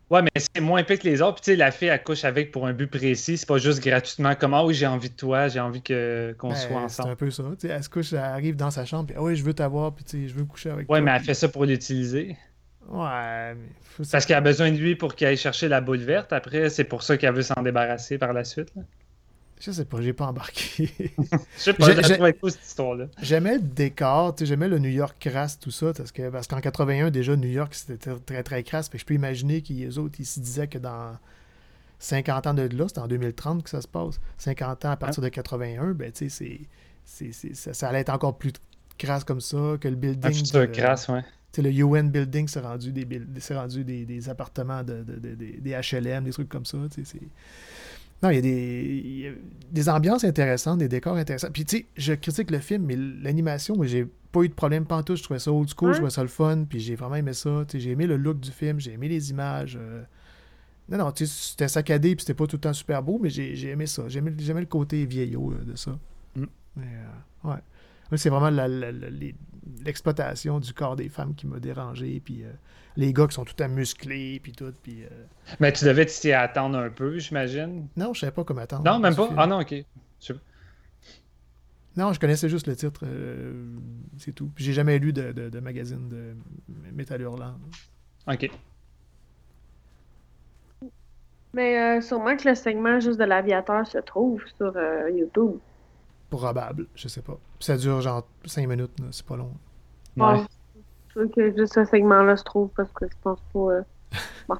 Ouais, mais c'est moins pire que les autres. Puis, tu sais, la fille, elle couche avec pour un but précis. C'est pas juste gratuitement comme, ah oui, j'ai envie de toi, j'ai envie qu'on soit ensemble. C'est un peu ça. Tu sais, elle se couche, elle arrive dans sa chambre, puis ah oui, je veux t'avoir, puis tu sais, je veux coucher avec toi. Ouais, mais elle fait ça pour l'utiliser. Ouais, mais parce qu'elle a besoin de lui pour qu'il aille chercher la boule verte. Après, c'est pour ça qu'elle veut s'en débarrasser par la suite. Là. Je sais pas, j'ai pas embarqué. Je sais pas, j'ai trouvé cool cette histoire-là. J'aimais le décor, tu sais, j'aimais le New York crasse, tout ça, parce qu'en 81, déjà, New York, c'était très, très crasse. Fait que je peux imaginer qu'ils autres, ils se disaient que dans 50 ans de là, c'est en 2030 que ça se passe. 50 ans à partir de 81, ben, tu sais, ça allait être encore plus crasse comme ça, que le building... Un futur crasse, ouais. Tu sais, le UN Building, c'est rendu des appartements, des HLM, des trucs comme ça, tu sais, c'est... Non, il y a des ambiances intéressantes, des décors intéressants. Puis, tu sais, je critique le film, mais l'animation, moi, j'ai pas eu de problème pantoute. Je trouvais ça old school, je trouvais ça le fun, puis j'ai vraiment aimé ça. Tu sais, j'ai aimé le look du film, j'ai aimé les images. Non, tu sais, c'était saccadé, puis c'était pas tout le temps super beau, mais j'ai aimé ça. J'aimais le côté vieillot de ça. Mais, ouais. C'est vraiment l'exploitation du corps des femmes qui m'a dérangé, puis les gars qui sont tout à musclés, puis tout, puis... Mais tu devais t'y attendre un peu, j'imagine? Non, je savais pas comment attendre. Non, même pas? Ah non, ok. Non, je connaissais juste le titre, c'est tout. Puis j'ai jamais lu de magazine de Métal Hurlant. Ok. Mais sûrement que le segment juste de l'aviateur se trouve sur YouTube. Probable, je sais pas. Puis ça dure genre 5 minutes, là, c'est pas long. Ouais. Je veux que juste ce segment-là se trouve parce que je pense pas...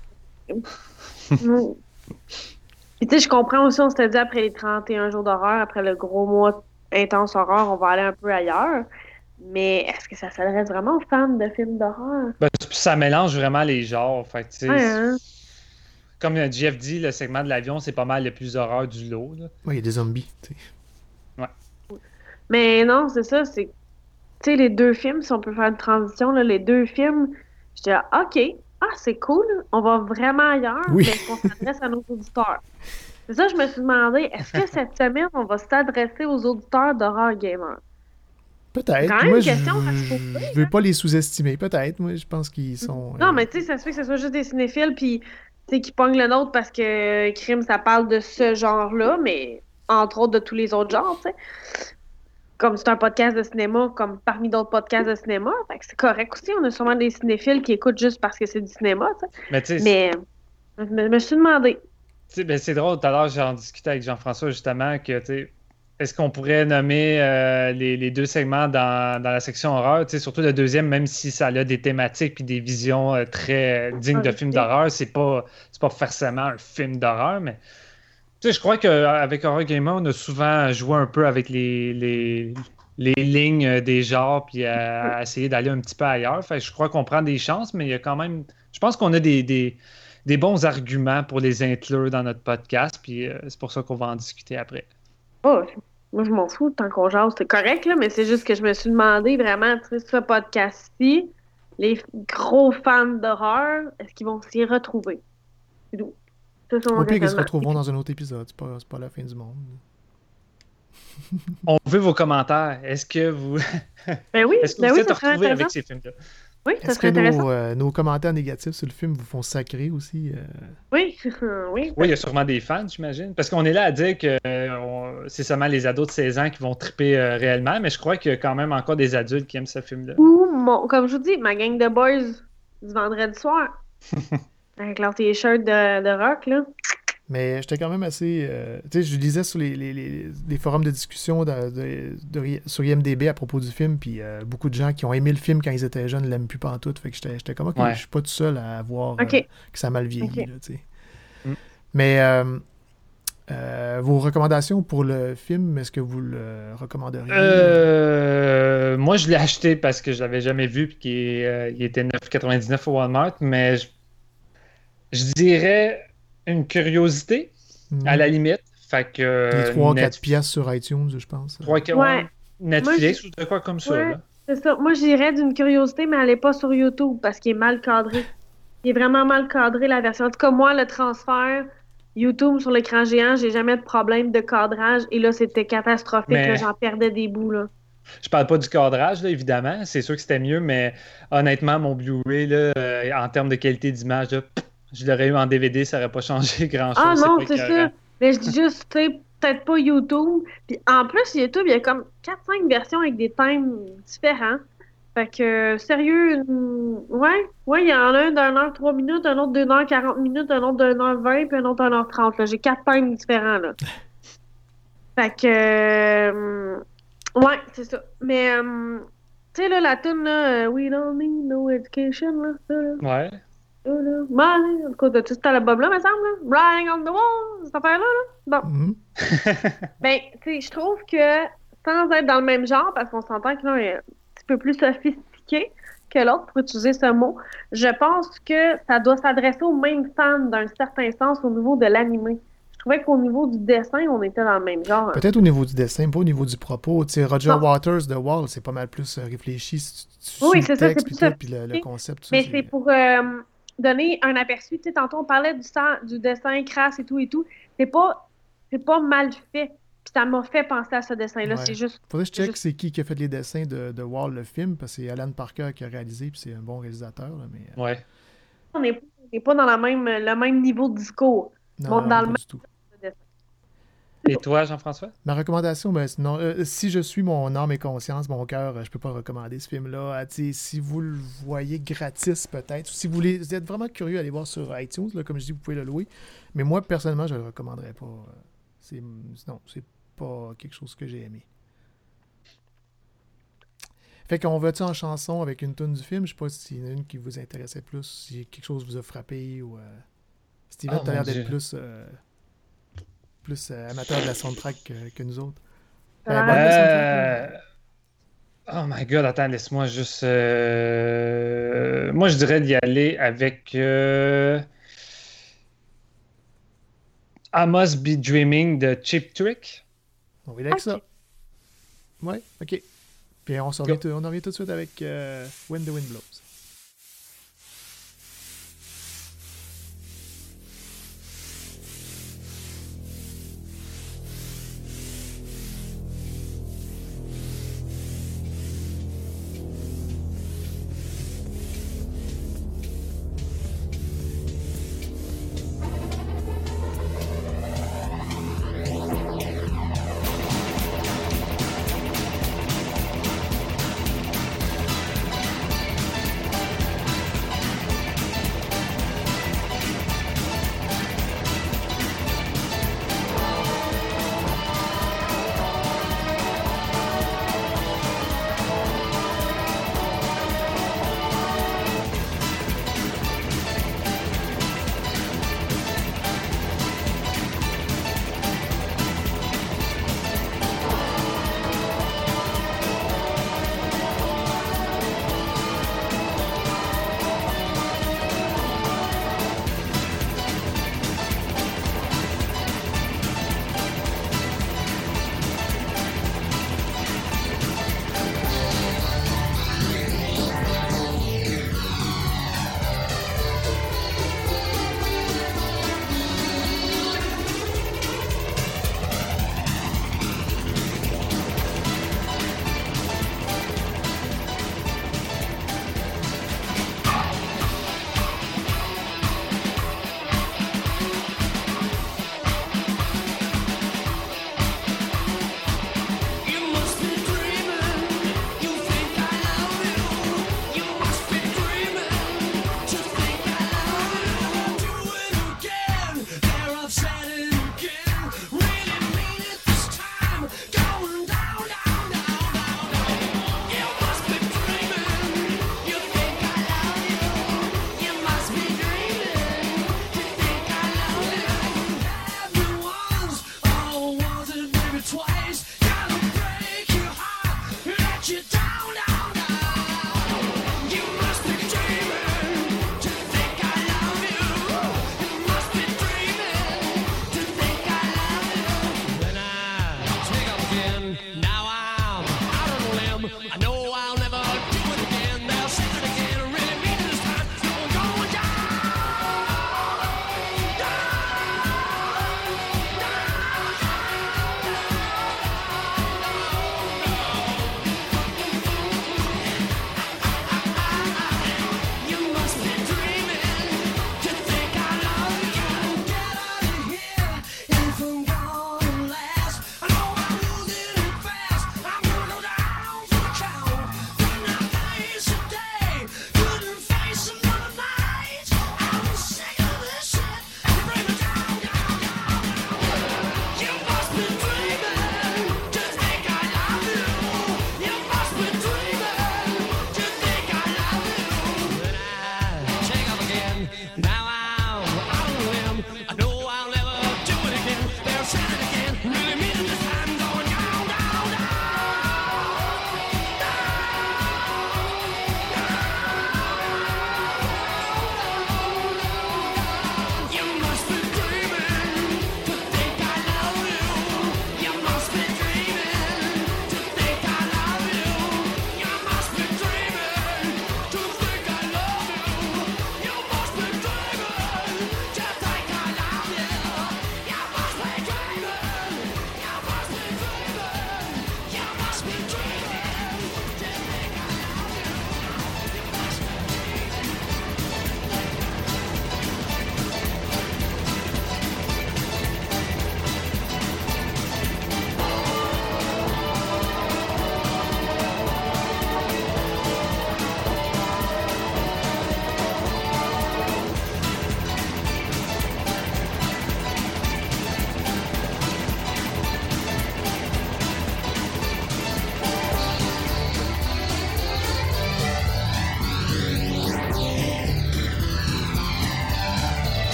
Puis tu sais, je comprends aussi, on s'était dit après les 31 jours d'horreur, après le gros mois intense horreur, on va aller un peu ailleurs. Mais est-ce que ça s'adresse vraiment aux fans de films d'horreur? Ben, ça mélange vraiment les genres. Fait que, tu sais, hein? Comme Jeff dit, le segment de l'avion, c'est pas mal le plus horreur du lot. Là. Ouais, il y a des zombies, tu sais. Ouais. Mais non, c'est ça, c'est... Tu sais, les deux films, si on peut faire une transition, là, les deux films, je dis, OK, c'est cool, on va vraiment ailleurs, oui. Mais qu'on s'adresse à nos auditeurs. C'est ça, je me suis demandé, est-ce que cette semaine, on va s'adresser aux auditeurs d'Horror Gamer? Peut-être. Moi, je veux pas les sous-estimer. Peut-être. Moi, je pense qu'ils sont... Non, mais tu sais, ça se fait que ce soit juste des cinéphiles, puis qui pognent le nôtre parce que Crime, ça parle de ce genre-là, mais entre autres de tous les autres genres, tu sais. Comme c'est un podcast de cinéma, comme parmi d'autres podcasts de cinéma, fait que c'est correct aussi. On a sûrement des cinéphiles qui écoutent juste parce que c'est du cinéma, tu sais. Mais je me suis demandé. Ben, c'est drôle, tout à l'heure, j'en discutais avec Jean-François justement que, tu sais, est-ce qu'on pourrait nommer les deux segments dans la section horreur, tu sais, surtout le deuxième, même si ça a des thématiques et des visions très dignes de films d'horreur, c'est pas forcément un film d'horreur, mais tu sais, je crois qu'avec Horror Gamer, on a souvent joué un peu avec les lignes des genres puis à essayer d'aller un petit peu ailleurs. Fait que je crois qu'on prend des chances, mais il y a quand même... Je pense qu'on a des bons arguments pour les inclure dans notre podcast, puis c'est pour ça qu'on va en discuter après. Oh, moi, je m'en fous tant qu'on jase. C'est correct, là, mais c'est juste que je me suis demandé vraiment, tu sais, ce podcast-ci, les gros fans d'horreur, est-ce qu'ils vont s'y retrouver? C'est tout. Au pire qu'ils se retrouveront dans un autre épisode. C'est pas la fin du monde. On veut vos commentaires. Est-ce que vous... Est-ce que vous êtes retrouvés avec ces films-là? Oui, ça serait intéressant. Est-ce que nos commentaires négatifs sur le film vous font sacrer aussi? Oui, oui. Oui, il y a sûrement des fans, j'imagine. Parce qu'on est là à dire que c'est seulement les ados de 16 ans qui vont triper réellement, mais je crois qu'il y a quand même encore des adultes qui aiment ce film-là. Ou, comme je vous dis, ma gang de boys du vendredi soir. Avec leur t-shirt de rock, là. Mais j'étais quand même assez... tu sais, je lisais sur les forums de discussion sur IMDb à propos du film, puis beaucoup de gens qui ont aimé le film quand ils étaient jeunes ne l'aiment plus pantoute. Fait que j'étais comme, OK, je suis pas tout seul à voir que ça a mal vieilli, là, tu sais. Mais vos recommandations pour le film, est-ce que vous le recommanderiez? Moi, je l'ai acheté parce que je l'avais jamais vu, puis qu'il était 9,99 au Walmart, mais je dirais... une curiosité, à la limite. Fait que... Les 3-4 piastres sur iTunes, je pense. 3-4 Netflix ou de quoi comme ça. Là. C'est ça. Moi, j'irais d'une curiosité, mais elle n'est pas sur YouTube parce qu'il est mal cadré. Il est vraiment mal cadré, la version. En tout cas, moi, le transfert YouTube sur l'écran géant, j'ai jamais de problème de cadrage. Et là, c'était catastrophique. Mais... Là, j'en perdais des bouts. Là. Je parle pas du cadrage, là, évidemment. C'est sûr que c'était mieux, mais honnêtement, mon Blu-ray, là, en termes de qualité d'image, là, Je l'aurais eu en DVD, ça n'aurait pas changé grand-chose. Ah non, c'est ça. Mais je dis juste, tu sais, peut-être pas YouTube. Puis en plus, YouTube, il y a comme 4-5 versions avec des thèmes différents. Fait que, sérieux, ouais, il y en a un d'1 h 3 minutes, un autre d'1 h 40 minutes, un autre d'1 h 20, puis un autre 1 h 30. Là. J'ai 4 thèmes différents, là. Fait que, ouais, c'est ça. Mais, tu sais, là, la tune là, We don't need no education, là, ça, là. Ouais. Là, en tout cas, tu sais, l'album là, me semble, là. Riding on the wall, cette affaire-là, là. Bon. Ben, tu sais, je trouve que, sans être dans le même genre, parce qu'on s'entend que là, est un petit peu plus sophistiqué que l'autre, pour utiliser ce mot, je pense que ça doit s'adresser aux mêmes fans d'un certain sens au niveau de l'animé. Je trouvais qu'au niveau du dessin, on était dans le même genre. Peut-être au niveau du dessin, pas au niveau du propos. Tu sais, Roger Waters de Wall, c'est pas mal plus réfléchi. Oui, c'est ça, c'est plus ça. Puis le concept. Mais c'est pour donner un aperçu. Tu sais, tantôt, on parlait du dessin crasse et tout. C'est pas mal fait. Puis ça m'a fait penser à ce dessin-là. C'est juste. Faudrait que je check c'est qui a fait les dessins de Wall, le film, parce que c'est Alan Parker qui a réalisé, puis c'est un bon réalisateur. Là, mais, ouais. On n'est pas dans le même niveau de discours. Non, dans le même du tout. Et toi, Jean-François? Ma recommandation, ben, sinon, si je suis mon âme et conscience, mon cœur, je peux pas recommander ce film-là. Si vous le voyez gratis, peut-être, ou si vous êtes vraiment curieux, allez voir sur iTunes, là, comme je dis, vous pouvez le louer. Mais moi, personnellement, je le recommanderais pas. Non, c'est pas quelque chose que j'ai aimé. Fait qu'on va-tu en chanson avec une tune du film? Je sais pas s'il y en a une qui vous intéressait plus, si quelque chose vous a frappé ou... Steven, t'as l'air d'être plus amateur de la soundtrack que nous autres. Oh my god, attends, laisse-moi juste... Moi, je dirais d'y aller avec... I Must Be Dreaming de Cheap Trick. On va avec ça. Ouais, ok. Puis on revient tout de suite avec When the Wind Blows.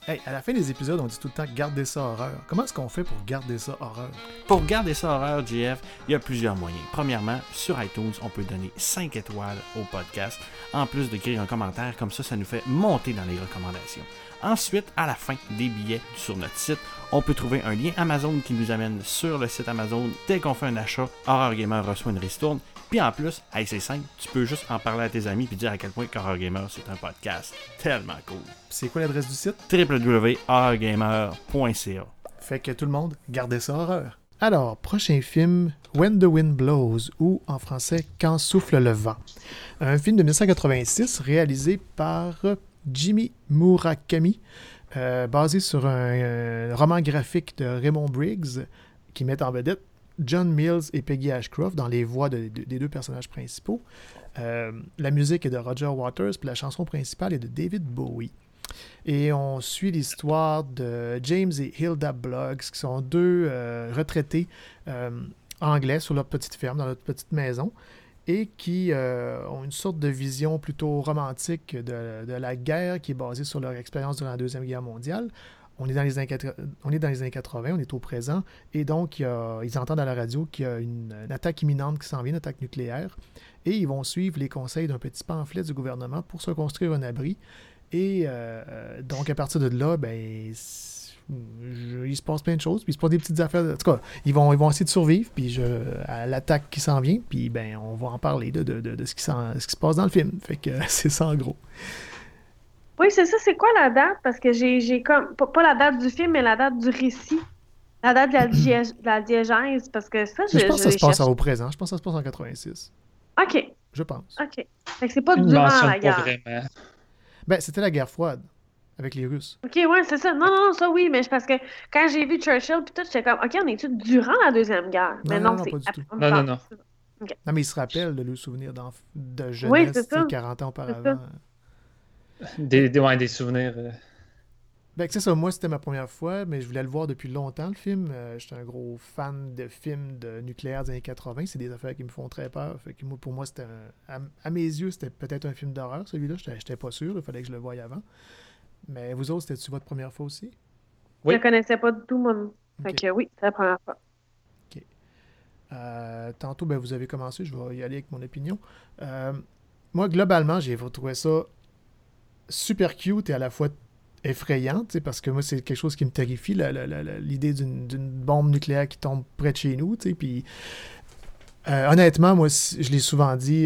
Hey, à la fin des épisodes, on dit tout le temps « garder ça horreur ». Comment est-ce qu'on fait pour garder ça horreur? Pour garder ça horreur, JF, il y a plusieurs moyens. Premièrement, sur iTunes, on peut donner 5 étoiles au podcast, en plus d'écrire un commentaire, comme ça nous fait monter dans les recommandations. Ensuite, à la fin des billets sur notre site, on peut trouver un lien Amazon qui nous amène sur le site Amazon. Dès qu'on fait un achat, Horror Gamer reçoit une ristourne. Puis en plus, hey, c'est simple, tu peux juste en parler à tes amis puis dire à quel point Horror Gamer c'est un podcast tellement cool. C'est quoi l'adresse du site? www.horrorgamer.ca. Fait que tout le monde, gardez ça horreur. Alors, prochain film, When the Wind Blows, ou en français, Quand souffle le vent. Un film de 1986 réalisé par Jimmy Murakami, basé sur un roman graphique de Raymond Briggs, qui met en vedette John Mills et Peggy Ashcroft dans les voix des deux personnages principaux. La musique est de Roger Waters, puis la chanson principale est de David Bowie. Et on suit l'histoire de James et Hilda Bloggs, qui sont deux retraités anglais sur leur petite ferme, dans leur petite maison, et qui ont une sorte de vision plutôt romantique de la guerre qui est basée sur leur expérience durant la Deuxième Guerre mondiale. On est dans les années 80, on est au présent, et donc ils entendent à la radio qu'il y a une attaque imminente qui s'en vient, une attaque nucléaire, et ils vont suivre les conseils d'un petit pamphlet du gouvernement pour se construire un abri. Et donc à partir de là, il se passe plein de choses, puis il se passe des petites affaires. En tout cas, ils vont essayer de survivre, puis à l'attaque qui s'en vient, puis on va en parler de ce qui se passe dans le film. Fait que c'est ça en gros. Oui, c'est ça. C'est quoi la date? Parce que j'ai comme... Pas la date du film, mais la date du récit. La date de la diégèse. Parce que ça, je pense que ça se passe au présent. Je pense que ça se passe en 86. OK. Je pense. OK. Fait que c'est pas durant la guerre. Pas vraiment. C'était la guerre froide avec les Russes. OK, ouais, c'est ça. Non, ça oui, mais parce que quand j'ai vu Churchill puis tout, j'étais comme, OK, on est-tu durant la Deuxième Guerre? Mais non, c'est... pas du tout. Non. Okay. Non, mais ils se rappellent de leurs souvenirs de jeunesse, 40 ans auparavant. Des souvenirs. C'est ça, moi c'était ma première fois, mais je voulais le voir depuis longtemps, le film. J'étais un gros fan de films de nucléaire des années 80, c'est des affaires qui me font très peur. Fait que pour moi, c'était à mes yeux, c'était peut-être un film d'horreur, celui-là. J'étais pas sûr, il fallait que je le voie avant. Mais vous autres, c'était-tu votre première fois aussi? Oui. Je le connaissais pas du tout, moi. Fait que oui, c'est la première fois. OK. Tantôt, vous avez commencé, je vais y aller avec mon opinion. Moi, globalement, j'ai trouvé ça super cute et à la fois effrayante, parce que moi, c'est quelque chose qui me terrifie, l'idée d'une bombe nucléaire qui tombe près de chez nous, puis honnêtement, moi, je l'ai souvent dit,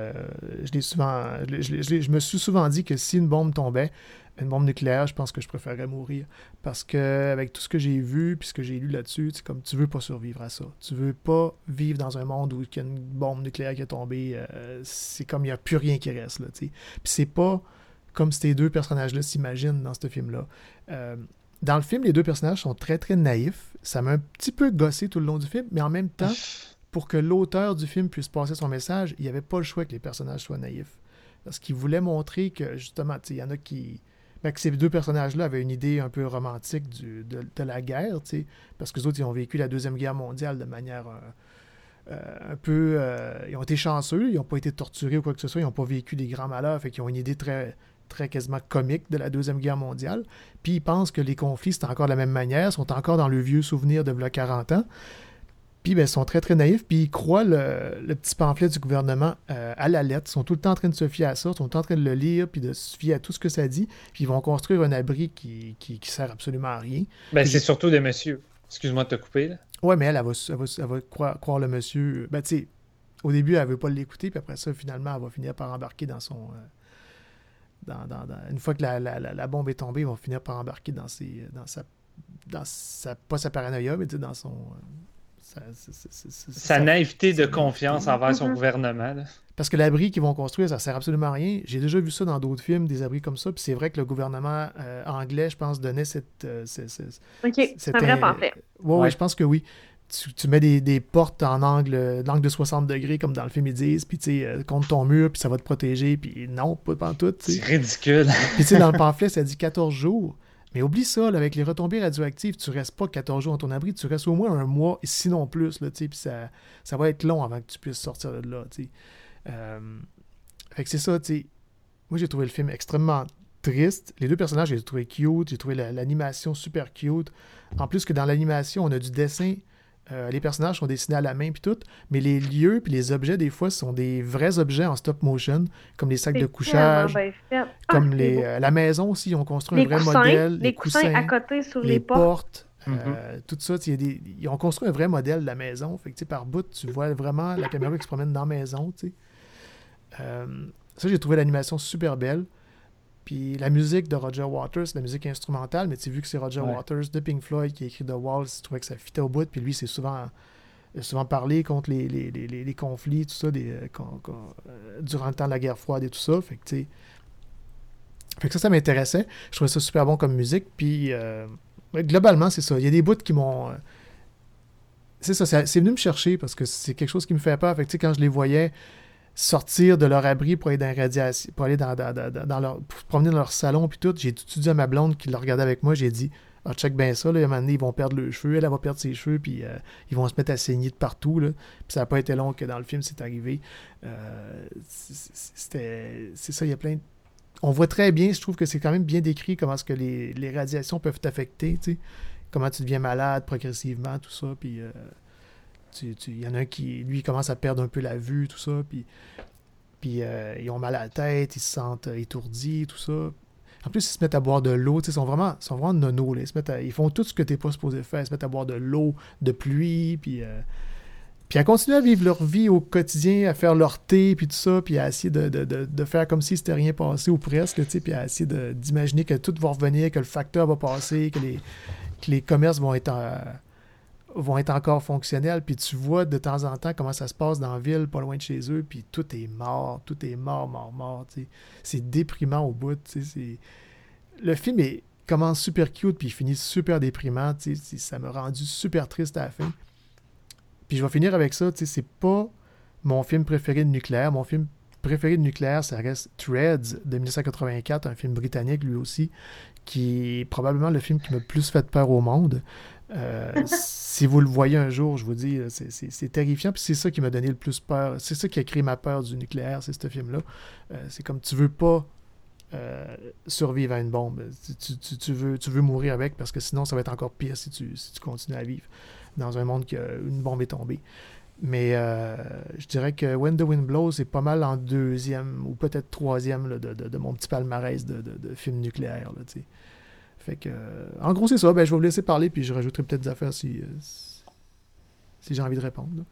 je me suis souvent dit que si une bombe tombait, une bombe nucléaire, je pense que je préférerais mourir, parce que avec tout ce que j'ai vu, puis ce que j'ai lu là-dessus, c'est comme tu veux pas survivre à ça, tu veux pas vivre dans un monde où il y a une bombe nucléaire qui est tombée, c'est comme il n'y a plus rien qui reste, là, puis c'est pas comme ces deux personnages-là s'imaginent dans ce film-là. Dans le film, les deux personnages sont très, très naïfs. Ça m'a un petit peu gossé tout le long du film, mais en même temps, pour que l'auteur du film puisse passer son message, il n'y avait pas le choix que les personnages soient naïfs. Parce qu'il voulait montrer que, justement, il y en a qui... que ces deux personnages-là avaient une idée un peu romantique de la guerre, parce que les autres, ils ont vécu la Deuxième Guerre mondiale de manière... un peu... ils ont été chanceux, ils n'ont pas été torturés ou quoi que ce soit, ils n'ont pas vécu des grands malheurs, fait qu'ils ont une idée très, très quasiment comique de la Deuxième Guerre mondiale, puis ils pensent que les conflits, c'est encore de la même manière, sont encore dans le vieux souvenir de 40 ans, puis ils sont très, très naïfs, puis ils croient le petit pamphlet du gouvernement à la lettre, ils sont tout le temps en train de se fier à ça, ils sont tout le temps en train de le lire, puis de se fier à tout ce que ça dit, puis ils vont construire un abri qui sert absolument à rien. C'est surtout des messieurs. Excuse-moi de te couper, là. Ouais, mais elle va croire le monsieur. Au début, elle veut pas l'écouter, puis après ça, finalement, elle va finir par embarquer dans son... une fois que la bombe est tombée, ils vont finir par embarquer dans sa pas sa paranoïa, mais dans son... sa naïveté de confiance envers son gouvernement. Là. Parce que l'abri qu'ils vont construire, ça sert absolument à rien. J'ai déjà vu ça dans d'autres films, des abris comme ça, puis c'est vrai que le gouvernement anglais, je pense, donnait cette... OK, c'est un vrai pamphlet. Oui, je pense que oui. Tu mets des portes en angle de 60 degrés, comme dans le film, ils disent, puis tu sais, contre ton mur, puis ça va te protéger, puis non, pas pantoute. C'est ridicule. Puis tu sais, dans le pamphlet, ça dit 14 jours. Mais oublie ça, là, avec les retombées radioactives, tu restes pas 14 jours dans ton abri, tu restes au moins un mois, sinon plus, là, puis ça va être long avant que tu puisses sortir de là. Fait que c'est ça, moi j'ai trouvé le film extrêmement triste. Les deux personnages, j'ai trouvé cute. J'ai trouvé l'animation super cute. En plus que dans l'animation, on a du dessin. Les personnages sont dessinés à la main puis tout, mais les lieux puis les objets, des fois, sont des vrais objets en stop motion, comme les sacs de couchage, comme la maison aussi, ils ont construit un vrai modèle. Les coussins à côté sur les portes. Tout ça, ils ont construit un vrai modèle de la maison. Fait que, par bout, tu vois vraiment la caméra qui se promène dans la maison. Ça, j'ai trouvé l'animation super belle. Puis la musique de Roger Waters, la musique instrumentale, mais tu sais, vu que c'est Roger Waters de Pink Floyd qui a écrit The Wall, je trouvais que ça fitait au bout. Puis lui, c'est souvent parlé contre les conflits, tout ça, durant le temps de la guerre froide et tout ça. Fait que, tu sais, fait que ça m'intéressait. Je trouvais ça super bon comme musique. Puis globalement, c'est ça. Il y a des bouts qui m'ont... c'est ça, c'est venu me chercher parce que c'est quelque chose qui me fait peur. Fait que, tu sais, quand je les voyais sortir de leur abri pour aller dans la radiation, pour aller dans leur, pour se promener dans leur salon puis tout, j'ai tout dit à ma blonde qui le regardait avec moi, j'ai dit check bien ça, là, à un moment donné, ils vont perdre leurs cheveux, elle va perdre ses cheveux, puis ils vont se mettre à saigner de partout, là. Puis ça n'a pas été long que dans le film c'est arrivé. C'est ça, il y a plein de... On voit très bien, je trouve que c'est quand même bien décrit comment est-ce que les radiations peuvent t'affecter, tu sais, comment tu deviens malade progressivement, tout ça, puis il y en a un qui, lui, commence à perdre un peu la vue, tout ça, puis ils ont mal à la tête, ils se sentent étourdis, tout ça. En plus, ils se mettent à boire de l'eau, tu sais, ils sont vraiment nono, là. Ils font tout ce que t'es pas supposé faire, ils se mettent à boire de l'eau, de pluie, puis à continuer à vivre leur vie au quotidien, à faire leur thé, puis tout ça, puis à essayer de faire comme si c'était rien passé, ou presque, tu sais, puis à essayer d'imaginer que tout va revenir, que le facteur va passer, que les commerces vont être encore fonctionnels, puis tu vois de temps en temps comment ça se passe dans la ville, pas loin de chez eux, puis tout est mort, mort, tu sais. C'est déprimant au bout, tu sais. Le film commence super cute, puis il finit super déprimant, tu sais. Ça m'a rendu super triste à la fin. Puis je vais finir avec ça, tu sais, c'est pas mon film préféré de nucléaire. Mon film préféré de nucléaire, ça reste Threads de 1984, un film britannique lui aussi, qui est probablement le film qui m'a le plus fait peur au monde. Si vous le voyez un jour, je vous dis, c'est terrifiant, puis c'est ça qui m'a donné le plus peur. C'est ça qui a créé ma peur du nucléaire, c'est ce film-là. C'est comme tu veux pas survivre à une bombe. Tu veux mourir avec, parce que sinon, ça va être encore pire si tu continues à vivre dans un monde où une bombe est tombée. Mais je dirais que When the Wind Blows, c'est pas mal en deuxième, ou peut-être troisième là, de mon petit palmarès de films nucléaires, là, tu sais. Fait que, en gros, c'est ça. Ben, je vais vous laisser parler, puis je rajouterai peut-être des affaires si j'ai envie de répondre, là.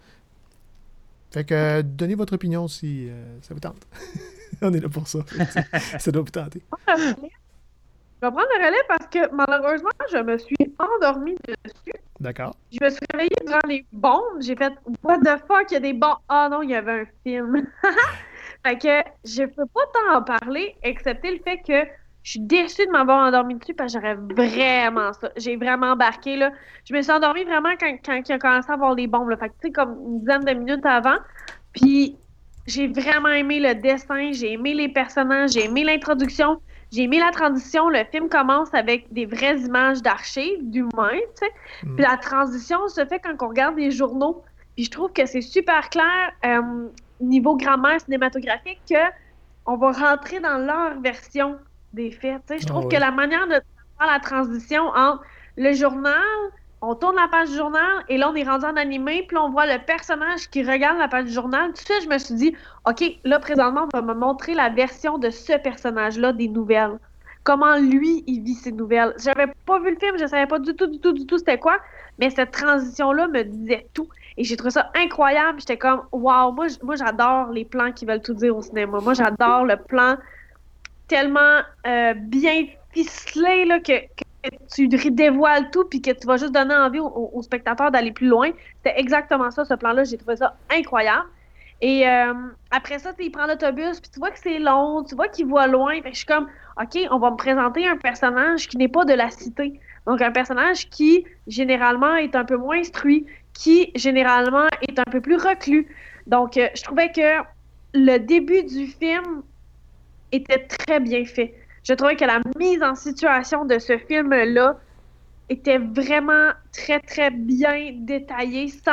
Fait que, donnez votre opinion si ça vous tente. On est là pour ça. Ça doit vous tenter. Je vais prendre le relais parce que, malheureusement, je me suis endormie dessus. D'accord. Je me suis réveillée durant les bombes. J'ai fait « What the fuck? Il y a des bombes! » Ah non, il y avait un film. Fait que, je peux pas t'en parler, excepté le fait que je suis déçue de m'avoir endormie dessus parce que j'aurais vraiment ça. J'ai vraiment embarqué, là. Je me suis endormie vraiment quand il a commencé à avoir les bombes, là. Fait que, tu sais, comme une dizaine de minutes avant. Puis, j'ai vraiment aimé le dessin, j'ai aimé les personnages, j'ai aimé l'introduction, j'ai aimé la transition. Le film commence avec des vraies images d'archives, d'humains, tu sais. Puis la transition se fait quand on regarde les journaux. Puis je trouve que c'est super clair, niveau grammaire cinématographique, qu'on va rentrer dans leur version des faits. Tu sais, je trouve que la manière de faire la transition entre le journal, on tourne la page du journal, et là, on est rendu en animé, puis là, on voit le personnage qui regarde la page du journal. Tout ça, je me suis dit, OK, là, présentement, on va me montrer la version de ce personnage-là des nouvelles. Comment, lui, il vit ses nouvelles. J'avais pas vu le film, je savais pas du tout c'était quoi, mais cette transition-là me disait tout. Et j'ai trouvé ça incroyable. J'étais comme, wow, moi j'adore les plans qui veulent tout dire au cinéma. Moi, j'adore le plan tellement bien ficelé, là, que tu dévoiles tout puis que tu vas juste donner envie aux spectateurs d'aller plus loin. C'était exactement ça, ce plan-là. J'ai trouvé ça incroyable. Et après ça, il prend l'autobus, puis tu vois que c'est long, tu vois qu'il voit loin. Fait que je suis comme, OK, on va me présenter un personnage qui n'est pas de la cité. Donc, un personnage qui, généralement, est un peu moins instruit, qui, généralement, est un peu plus reclus. Donc, je trouvais que le début du film était très bien fait. Je trouvais que la mise en situation de ce film-là était vraiment très, très bien détaillée, sans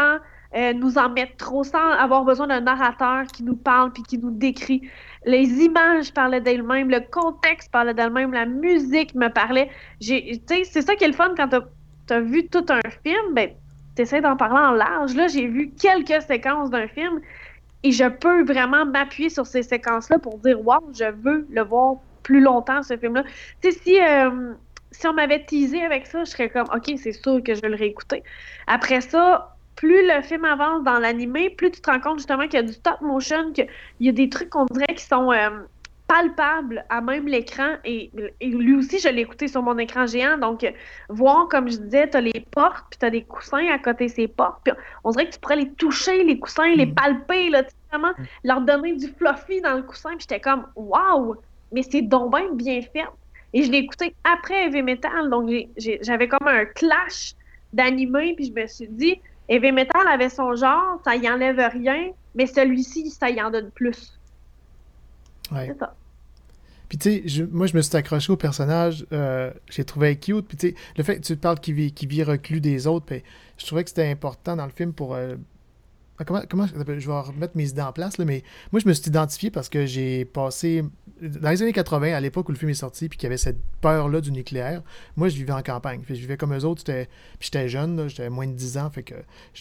nous en mettre trop sans avoir besoin d'un narrateur qui nous parle puis qui nous décrit. Les images parlaient d'elles-mêmes, le contexte parlait d'elles-mêmes, la musique me parlait. C'est ça qui est le fun quand t'as vu tout un film, ben t'essaies d'en parler en large. Là, j'ai vu quelques séquences d'un film et je peux vraiment m'appuyer sur ces séquences-là pour dire « Wow, je veux le voir plus longtemps, ce film-là. » Tu sais, si on m'avait teasé avec ça, je serais comme « OK, c'est sûr que je vais le réécouter. » Après ça, plus le film avance dans l'animé, plus tu te rends compte justement qu'il y a du stop motion, qu'il y a des trucs qu'on dirait qui sont palpables à même l'écran. Et lui aussi, je l'ai écouté sur mon écran géant. Donc, voir, comme je disais, t'as les portes, puis t'as des coussins à côté de ces portes. Puis on dirait que tu pourrais les toucher, les coussins, les palper, là, vraiment leur donner du fluffy dans le coussin. Puis j'étais comme, waouh! Mais c'est donc bien fait. Et je l'ai écouté après Heavy Metal. Donc, j'avais comme un clash d'animé. Puis je me suis dit, Heavy Metal avait son genre, ça y enlève rien, mais celui-ci, ça y en donne plus. Ouais. C'est ça. Puis tu sais, moi je me suis accroché au personnage, j'ai trouvé cute. Puis tu sais, le fait que tu parles qu'il vit reclus des autres, puis je trouvais que c'était important dans le film pour... Comment je vais remettre mes idées en place, là, mais moi, je me suis identifié parce que j'ai passé... Dans les années 80, à l'époque où le film est sorti, puis qu'il y avait cette peur-là du nucléaire, moi, je vivais en campagne. Puis je vivais comme eux autres, puis j'étais jeune, là, j'avais moins de 10 ans, fait que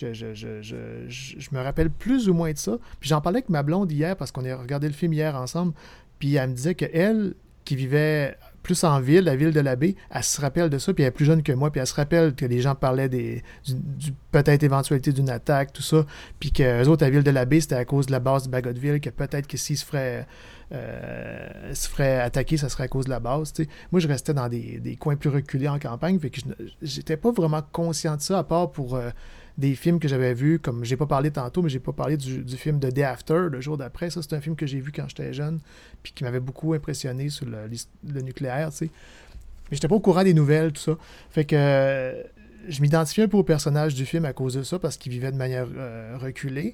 je me rappelle plus ou moins de ça. Puis j'en parlais avec ma blonde hier, parce qu'on a regardé le film hier ensemble, puis elle me disait qu'elle, qui vivait plus en ville, la ville de la baie, elle se rappelle de ça, puis elle est plus jeune que moi, puis elle se rappelle que les gens parlaient du peut-être éventualité d'une attaque, tout ça, puis qu'eux autres, la ville de la baie, c'était à cause de la base de Bagotville, que peut-être que s'ils se feraient attaquer, ça serait à cause de la base, tu sais. Moi, je restais dans des coins plus reculés en campagne, fait que j'étais pas vraiment conscient de ça, à part pour des films que j'avais vus, comme j'ai pas parlé tantôt, mais j'ai pas parlé du film The Day After, le jour d'après. Ça, c'est un film que j'ai vu quand j'étais jeune, puis qui m'avait beaucoup impressionné sur le nucléaire, tu sais. Mais j'étais pas au courant des nouvelles, tout ça. Fait que je m'identifiais un peu au personnage du film à cause de ça, parce qu'il vivait de manière reculée.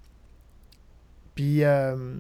Puis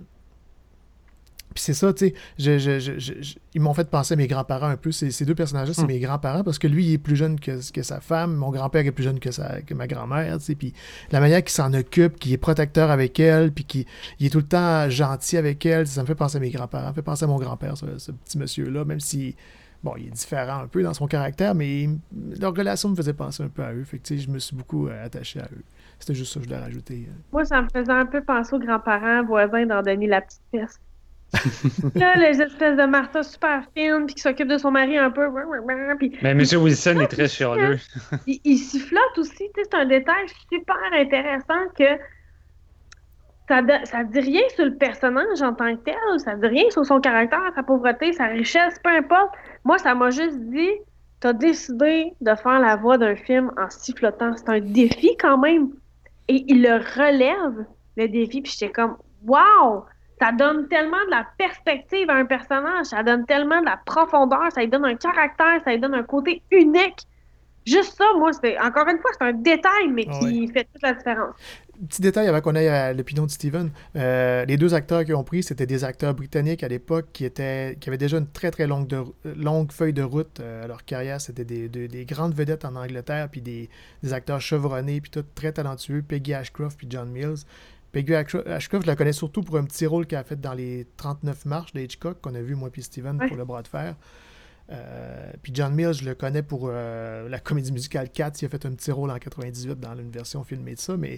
c'est ça, tu sais, ils m'ont fait penser à mes grands-parents un peu. Ces deux personnages-là, c'est mes grands-parents, parce que lui, il est plus jeune que sa femme, mon grand-père est plus jeune que ma grand-mère, tu sais, puis la manière qu'il s'en occupe, qu'il est protecteur avec elle, puis qu'il est tout le temps gentil avec elle, ça me fait penser à mes grands-parents, ça me fait penser à mon grand-père, ce petit monsieur-là, même si, bon, il est différent un peu dans son caractère, mais leur relation me faisait penser un peu à eux, fait que, tu sais, je me suis beaucoup attaché à eux. C'était juste ça que je voulais rajouter. Moi, ça me faisait un peu penser aux grands-parents voisins dans Denis la petite pièce. Là, les espèces de Martha super fines, puis qui s'occupe de son mari un peu. Puis, mais M. Wilson est très chialeux. Il sifflote aussi. C'est un détail super intéressant que ça dit rien sur le personnage en tant que tel. Ça dit rien sur son caractère, sa pauvreté, sa richesse, peu importe. Moi, ça m'a juste dit, t'as décidé de faire la voix d'un film en sifflotant. C'est un défi quand même. Et il le relève, le défi, puis j'étais comme, wow! Ça donne tellement de la perspective à un personnage, ça donne tellement de la profondeur, ça lui donne un caractère, ça lui donne un côté unique. Juste ça, moi, encore une fois, c'est un détail, mais qui fait toute la différence. Petit détail avant qu'on aille à l'opinion de Steven. Les deux acteurs qui ont pris, c'était des acteurs britanniques à l'époque qui avaient déjà une très très longue feuille de route à leur carrière. C'était des grandes vedettes en Angleterre, puis des acteurs chevronnés, puis tout très talentueux, Peggy Ashcroft puis John Mills. Peggy Ashcroft, je la connais surtout pour un petit rôle qu'elle a fait dans les 39 marches d'Hitchcock, qu'on a vu, moi puis Steven, pour Le Bras de fer. Puis John Mills, je le connais pour la comédie musicale Cats. Il a fait un petit rôle en 98 dans une version filmée de ça, mais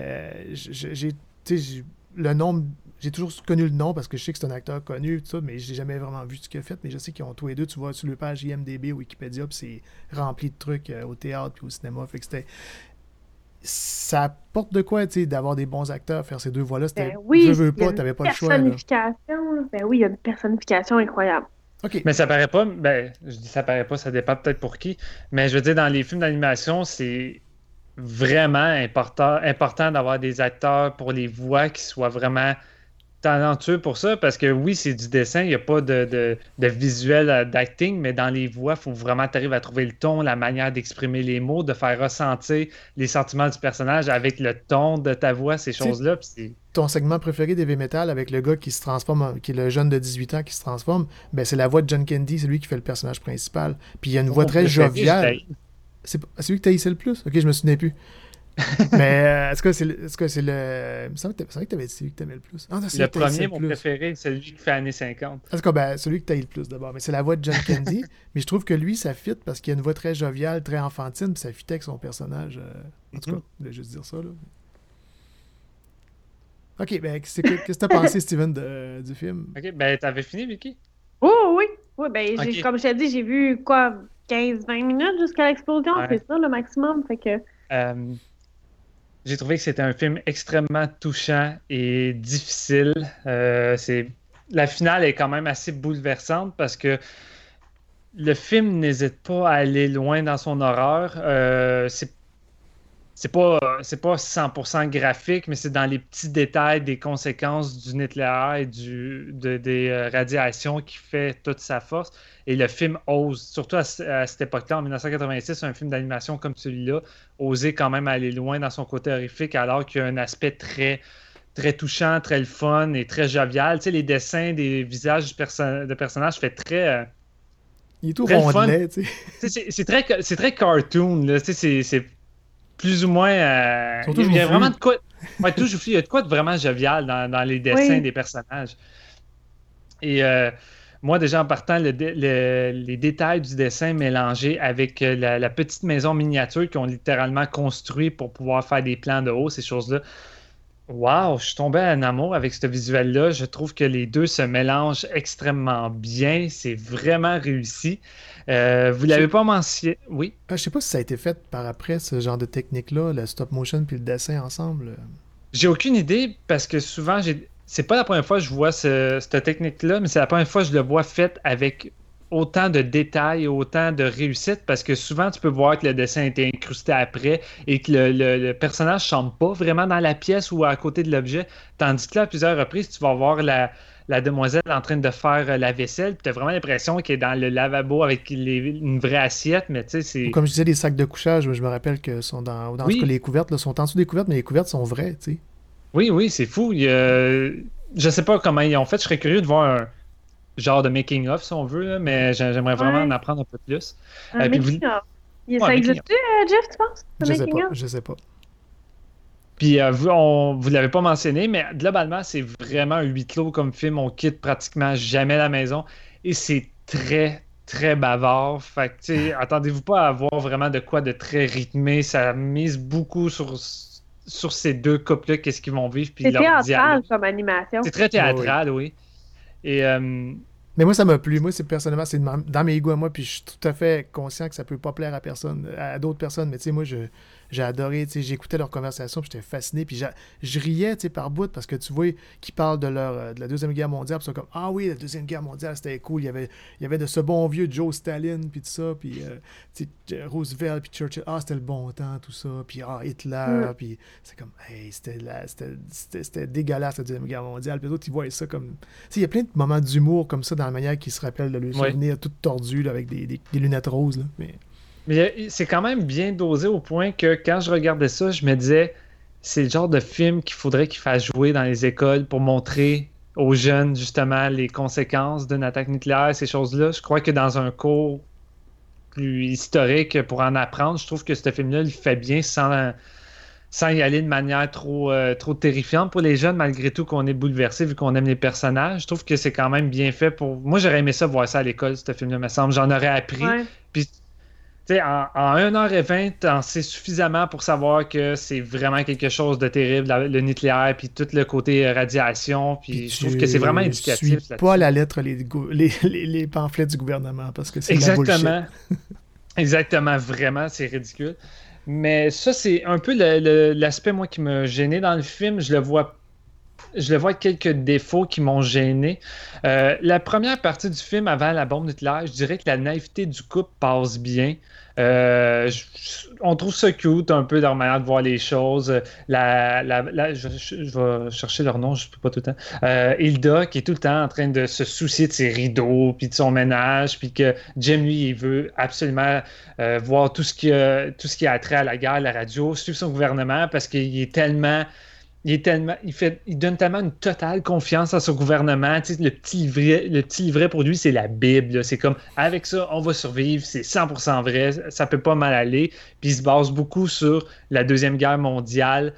le nom, j'ai toujours connu le nom parce que je sais que c'est un acteur connu, tout ça, mais j'ai jamais vraiment vu ce qu'il a fait, mais je sais qu'ils ont tous les deux, tu vois, sur le page IMDb, Wikipédia, puis c'est rempli de trucs au théâtre puis au cinéma, fait que ça apporte de quoi, tu sais, d'avoir des bons acteurs, faire ces deux voix-là. C'était, oui, je veux pas, t'avais pas le choix. Ben oui, il y a une personnification incroyable. Okay. Mais ça paraît pas, je dis ça paraît pas, ça dépend peut-être pour qui, mais je veux dire, dans les films d'animation, c'est vraiment important d'avoir des acteurs pour les voix qui soient vraiment talentueux pour ça, parce que oui, c'est du dessin, il n'y a pas de visuel d'acting, mais dans les voix, il faut vraiment t'arriver à trouver le ton, la manière d'exprimer les mots, de faire ressentir les sentiments du personnage avec le ton de ta voix, ces choses-là. Ton segment préféré d'Heavy Metal avec le gars qui se transforme, qui est le jeune de 18 ans qui se transforme, ben c'est la voix de John Candy, c'est lui qui fait le personnage principal. Puis il y a une voix très joviale. C'est lui que t'as hissé le plus? Ok, je me souviens plus. Mais est-ce que c'est le. Il me semble que tu avais dit celui que tu aimais le plus. Ah, non, le premier, mon préféré, c'est celui qui fait années 50. En tout cas, ben, celui que tu as eu le plus d'abord. Mais c'est la voix de John Candy. Mais je trouve que lui, ça fit parce qu'il a une voix très joviale, très enfantine, puis ça fit avec son personnage. En tout cas, je voulais juste dire ça. Là. Ok, ben, qu'est-ce que tu as pensé, Steven, du film? Ok, ben, t'avais fini, Vicky? Oh, oui. Oui, ben, Ok. comme je t'ai dit, j'ai vu quoi, 15-20 minutes jusqu'à l'explosion, Ouais. c'est ça le maximum. Fait que. J'ai trouvé que c'était un film extrêmement touchant et difficile. La finale est quand même assez bouleversante parce que le film n'hésite pas à aller loin dans son horreur. C'est pas 100% graphique, mais c'est dans les petits détails des conséquences du nucléaire et des radiations qui fait toute sa force. Et le film ose, surtout à cette époque-là, en 1986, un film d'animation comme celui-là, oser quand même aller loin dans son côté horrifique, alors qu'il y a un aspect très, très touchant, très le fun et très jovial. Tu sais, les dessins des visages de personnages fait très... Il est tout très rondelet, tu sais. C'est très cartoon, là. Tu sais, c'est plus ou moins... il y a vraiment de quoi... Ouais, il y a de quoi de vraiment jovial dans les dessins des personnages. Et... moi, déjà, en partant, les détails du dessin mélangés avec la petite maison miniature qu'ils ont littéralement construit pour pouvoir faire des plans de haut, ces choses-là. Waouh, je suis tombé en amour avec ce visuel-là. Je trouve que les deux se mélangent extrêmement bien. C'est vraiment réussi. Vous l'avez pas mentionné? Oui? Je sais pas si ça a été fait par après, ce genre de technique-là, le stop motion puis le dessin ensemble. J'ai aucune idée parce que souvent, c'est pas la première fois que je vois cette technique-là, mais c'est la première fois que je le vois faite avec autant de détails et autant de réussite, parce que souvent, tu peux voir que le dessin a été incrusté après et que le personnage ne chante pas vraiment dans la pièce ou à côté de l'objet, tandis que là, à plusieurs reprises, tu vas voir la demoiselle en train de faire la vaisselle, puis tu as vraiment l'impression qu'elle est dans le lavabo avec une vraie assiette, mais tu sais, c'est... Comme je disais, les sacs de couchage, je me rappelle que sont dans tout cas, les couvertes là, sont en dessous des couvertes, mais les couvertes sont vraies, tu sais. Oui, c'est fou. Je sais pas comment ils ont fait. Je serais curieux de voir un genre de making-of, si on veut, là, mais j'aimerais vraiment en apprendre un peu plus. Ça existe-tu, Jeff, tu penses? Je sais pas. Puis vous l'avez pas mentionné, mais globalement, c'est vraiment un huis clos comme film. On quitte pratiquement jamais la maison et c'est très, très bavard. Fait que, tu sais, attendez-vous pas à avoir vraiment de quoi de très rythmé. Ça mise beaucoup sur ces deux couples-là, qu'est-ce qu'ils vont vivre. C'est théâtral comme animation. C'est très théâtral, oui. Et, mais moi, ça m'a plu. Moi, personnellement, c'est dans mes goûts à moi, puis je suis tout à fait conscient que ça peut pas plaire à d'autres personnes. Mais tu sais, moi, j'ai adoré, tu sais, j'écoutais leur conversation, puis j'étais fasciné, puis je riais, tu sais, par bout, parce que tu vois qu'ils parlent de la Deuxième Guerre mondiale, puis c'est comme, ah oui, la Deuxième Guerre mondiale, c'était cool. Il y avait de ce bon vieux Joe Staline, puis tout ça, puis Roosevelt, puis Churchill, c'était le bon temps, tout ça, puis Hitler, puis c'est comme, hey, c'était dégueulasse, la Deuxième Guerre mondiale, puis les autres, ils voient ça comme... Tu sais, il y a plein de moments d'humour comme ça, dans la manière qu'ils se rappellent de le souvenir tout tordu, là, avec des lunettes roses, là, mais c'est quand même bien dosé au point que quand je regardais ça, je me disais, c'est le genre de film qu'il faudrait qu'il fasse jouer dans les écoles pour montrer aux jeunes, justement, les conséquences d'une attaque nucléaire, ces choses-là. Je crois que dans un cours plus historique, pour en apprendre, je trouve que ce film-là le fait bien sans y aller de manière trop terrifiante pour les jeunes, malgré tout qu'on est bouleversé vu qu'on aime les personnages. Je trouve que c'est quand même bien fait pour... Moi, j'aurais aimé ça voir ça à l'école, ce film-là, me semble. J'en aurais appris. Puis, tu sais, en 1h20, t'en sais suffisamment pour savoir que c'est vraiment quelque chose de terrible, le nucléaire, puis tout le côté radiation. Puis je trouve que c'est vraiment éducatif. Suis pas à la lettre les pamphlets du gouvernement, parce que c'est de la bullshit. Exactement, vraiment, c'est ridicule. Mais ça, c'est un peu l'aspect, moi, qui m'a gêné dans le film. Je le vois avec quelques défauts qui m'ont gêné. La première partie du film, avant la bombe nucléaire, je dirais que la naïveté du couple passe bien. On trouve ça cute, un peu leur manière de voir les choses. Je vais chercher leur nom, je ne peux pas tout le temps. Hilda, qui est tout le temps en train de se soucier de ses rideaux, puis de son ménage, puis que Jim, lui, il veut absolument voir tout ce qui a trait à la guerre, la radio, suivre son gouvernement, parce qu'il est tellement... il donne tellement une totale confiance à son gouvernement. Tu sais, le petit livret pour lui, c'est la Bible. Là. C'est comme, avec ça, on va survivre. C'est 100% vrai. Ça peut pas mal aller. Puis il se base beaucoup sur la Deuxième Guerre mondiale